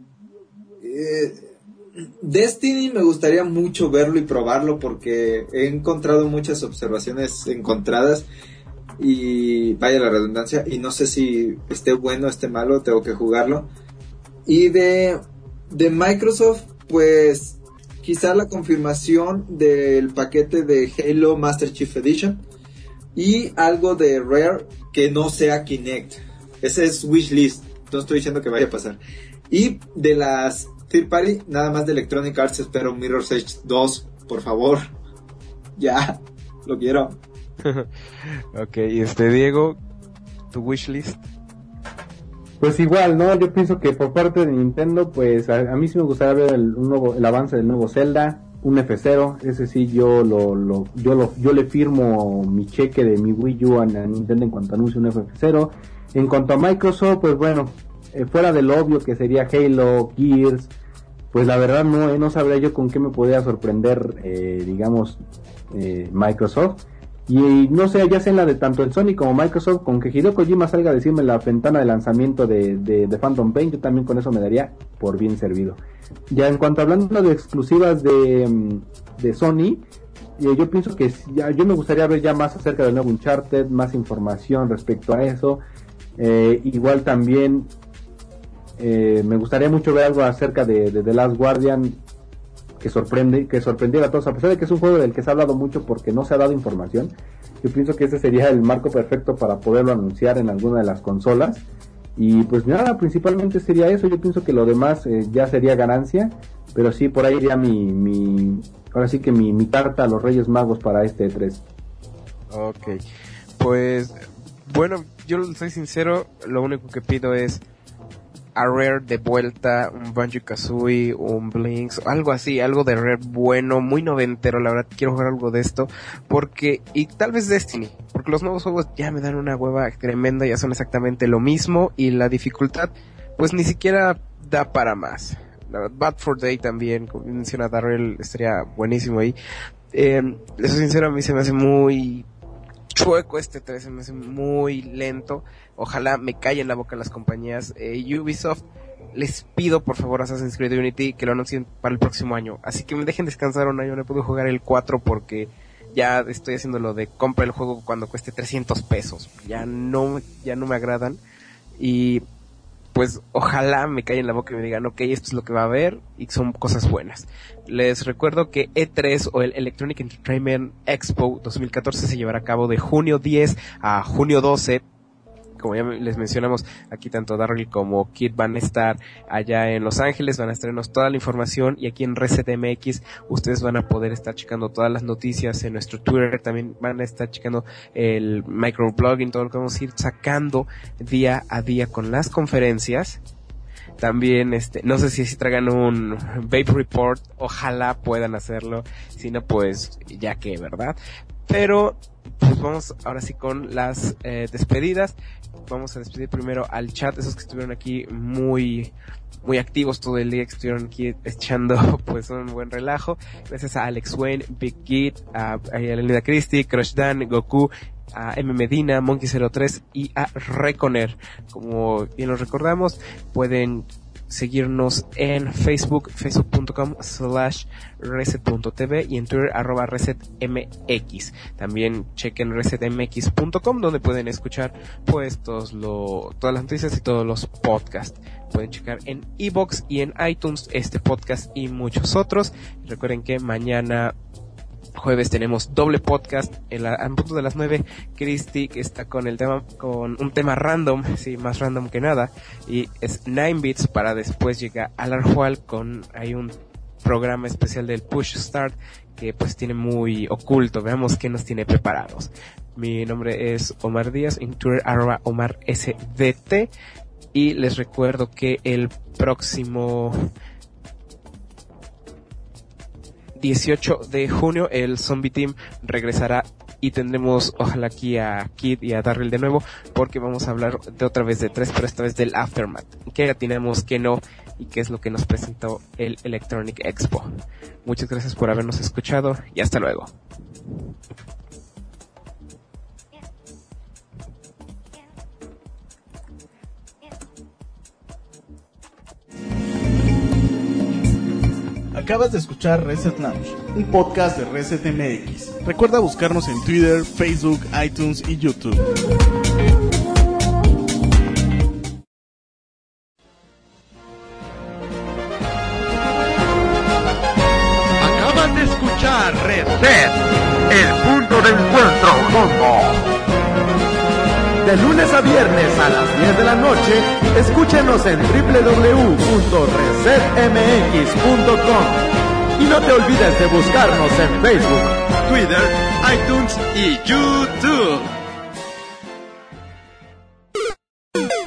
Destiny me gustaría mucho verlo y probarlo porque he encontrado muchas observaciones encontradas y vaya la redundancia, y no sé si esté bueno o esté malo, tengo que jugarlo. Y de Microsoft, pues quizá la confirmación del paquete de Halo Master Chief Edition y algo de Rare que no sea Kinect. Ese es wishlist, no estoy diciendo que vaya a pasar. Y de las third party, nada más de Electronic Arts espero Mirror's Edge 2, por favor. Ya, lo quiero. Ok, y Diego, tu wishlist. Pues igual, ¿no? Yo pienso que por parte de Nintendo, pues a mí sí me gustaría ver el avance del nuevo Zelda, un F0, ese sí yo le firmo mi cheque de mi Wii U a Nintendo en cuanto anuncie un F0. En cuanto a Microsoft, pues bueno, fuera del obvio que sería Halo, Gears, pues la verdad no sabría yo con qué me podría sorprender, Microsoft. Y no sé, ya sea en la de tanto el Sony como Microsoft, con que Hideo Kojima salga a decirme la ventana de lanzamiento de Phantom Pain, yo también con eso me daría por bien servido. Ya en cuanto hablando de exclusivas de Sony, yo pienso que yo me gustaría ver ya más acerca del nuevo Uncharted, más información respecto a eso. Igual también me gustaría mucho ver algo acerca de The Last Guardian, que sorprendiera a todos, a pesar de que es un juego del que se ha hablado mucho porque no se ha dado información. Yo pienso que ese sería el marco perfecto para poderlo anunciar en alguna de las consolas. Y pues nada, principalmente sería eso. Yo pienso que lo demás ya sería ganancia, pero sí, por ahí iría ahora sí que mi carta a los Reyes Magos para este E3. Ok, pues bueno, yo soy sincero, lo único que pido es a Rare de vuelta, un Banjo-Kazooie, un Blinks, algo así, algo de Rare bueno, muy noventero, la verdad quiero jugar algo de esto, y tal vez Destiny, porque los nuevos juegos ya me dan una hueva tremenda, ya son exactamente lo mismo, y la dificultad, pues ni siquiera da para más. La verdad, Bad for Day también, como menciona Darrell, estaría buenísimo ahí. Les soy sincero, a mí se me hace muy chueco este 3, se me hace muy lento. Ojalá me callen la boca las compañías. Ubisoft, les pido por favor Assassin's Creed Unity que lo anuncien para el próximo año, así que me dejen descansar un año. No puedo jugar el 4 porque ya estoy haciendo lo de compra el juego cuando cueste $300, ya no me agradan, y pues ojalá me callen la boca y me digan, ok, esto es lo que va a haber y son cosas buenas. Les recuerdo que E3 o el Electronic Entertainment Expo 2014 se llevará a cabo de junio 10 a junio 12. Como ya les mencionamos, aquí tanto Darryl como Kit van a estar allá en Los Ángeles, van a traernos toda la información, y aquí en Reset MX ustedes van a poder estar checando todas las noticias en nuestro Twitter, también van a estar checando el microblogging, todo lo que vamos a ir sacando día a día con las conferencias. También, no sé si traigan un Vape Report, ojalá puedan hacerlo, si no pues ya que, ¿verdad? Pero pues vamos ahora sí con las despedidas. Vamos a despedir primero al chat, esos que estuvieron aquí muy activos todo el día, que estuvieron aquí echando pues un buen relajo. Gracias a Alex Wayne, Big Git, a Elena Christie, Crush Dan, Goku, a M Medina, Monkey03 y a Reconer. Como bien los recordamos, pueden seguirnos en Facebook, facebook.com/reset.tv y en Twitter @resetmx. También chequen resetmx.com, donde pueden escuchar pues todas las noticias y todos los podcasts. Pueden checar en iVoox y en iTunes este podcast y muchos otros. Recuerden que mañana jueves tenemos doble podcast a punto de las 9. Christy, que está con un tema random, sí, más random que nada, y es 9 bits, para después llegar al Arjual hay un programa especial del Push Start que pues tiene muy oculto. Veamos qué nos tiene preparados. Mi nombre es Omar Díaz, en Twitter @OmarSDT, y les recuerdo que el próximo 18 de junio el Zombie Team regresará y tendremos ojalá aquí a Kid y a Darryl de nuevo, porque vamos a hablar de otra vez de 3, pero esta vez del Aftermath, que atinamos que no y qué es lo que nos presentó el Electronic Expo. Muchas gracias por habernos escuchado y hasta luego. Acabas de escuchar Reset Lounge, un podcast de Reset MX. Recuerda buscarnos en Twitter, Facebook, iTunes y YouTube. Acabas de escuchar Reset, el punto de encuentro mundo. De lunes a viernes a las 10 de la noche, escúchanos en www.resetmx.com. Y no te olvides de buscarnos en Facebook, Twitter, iTunes y YouTube.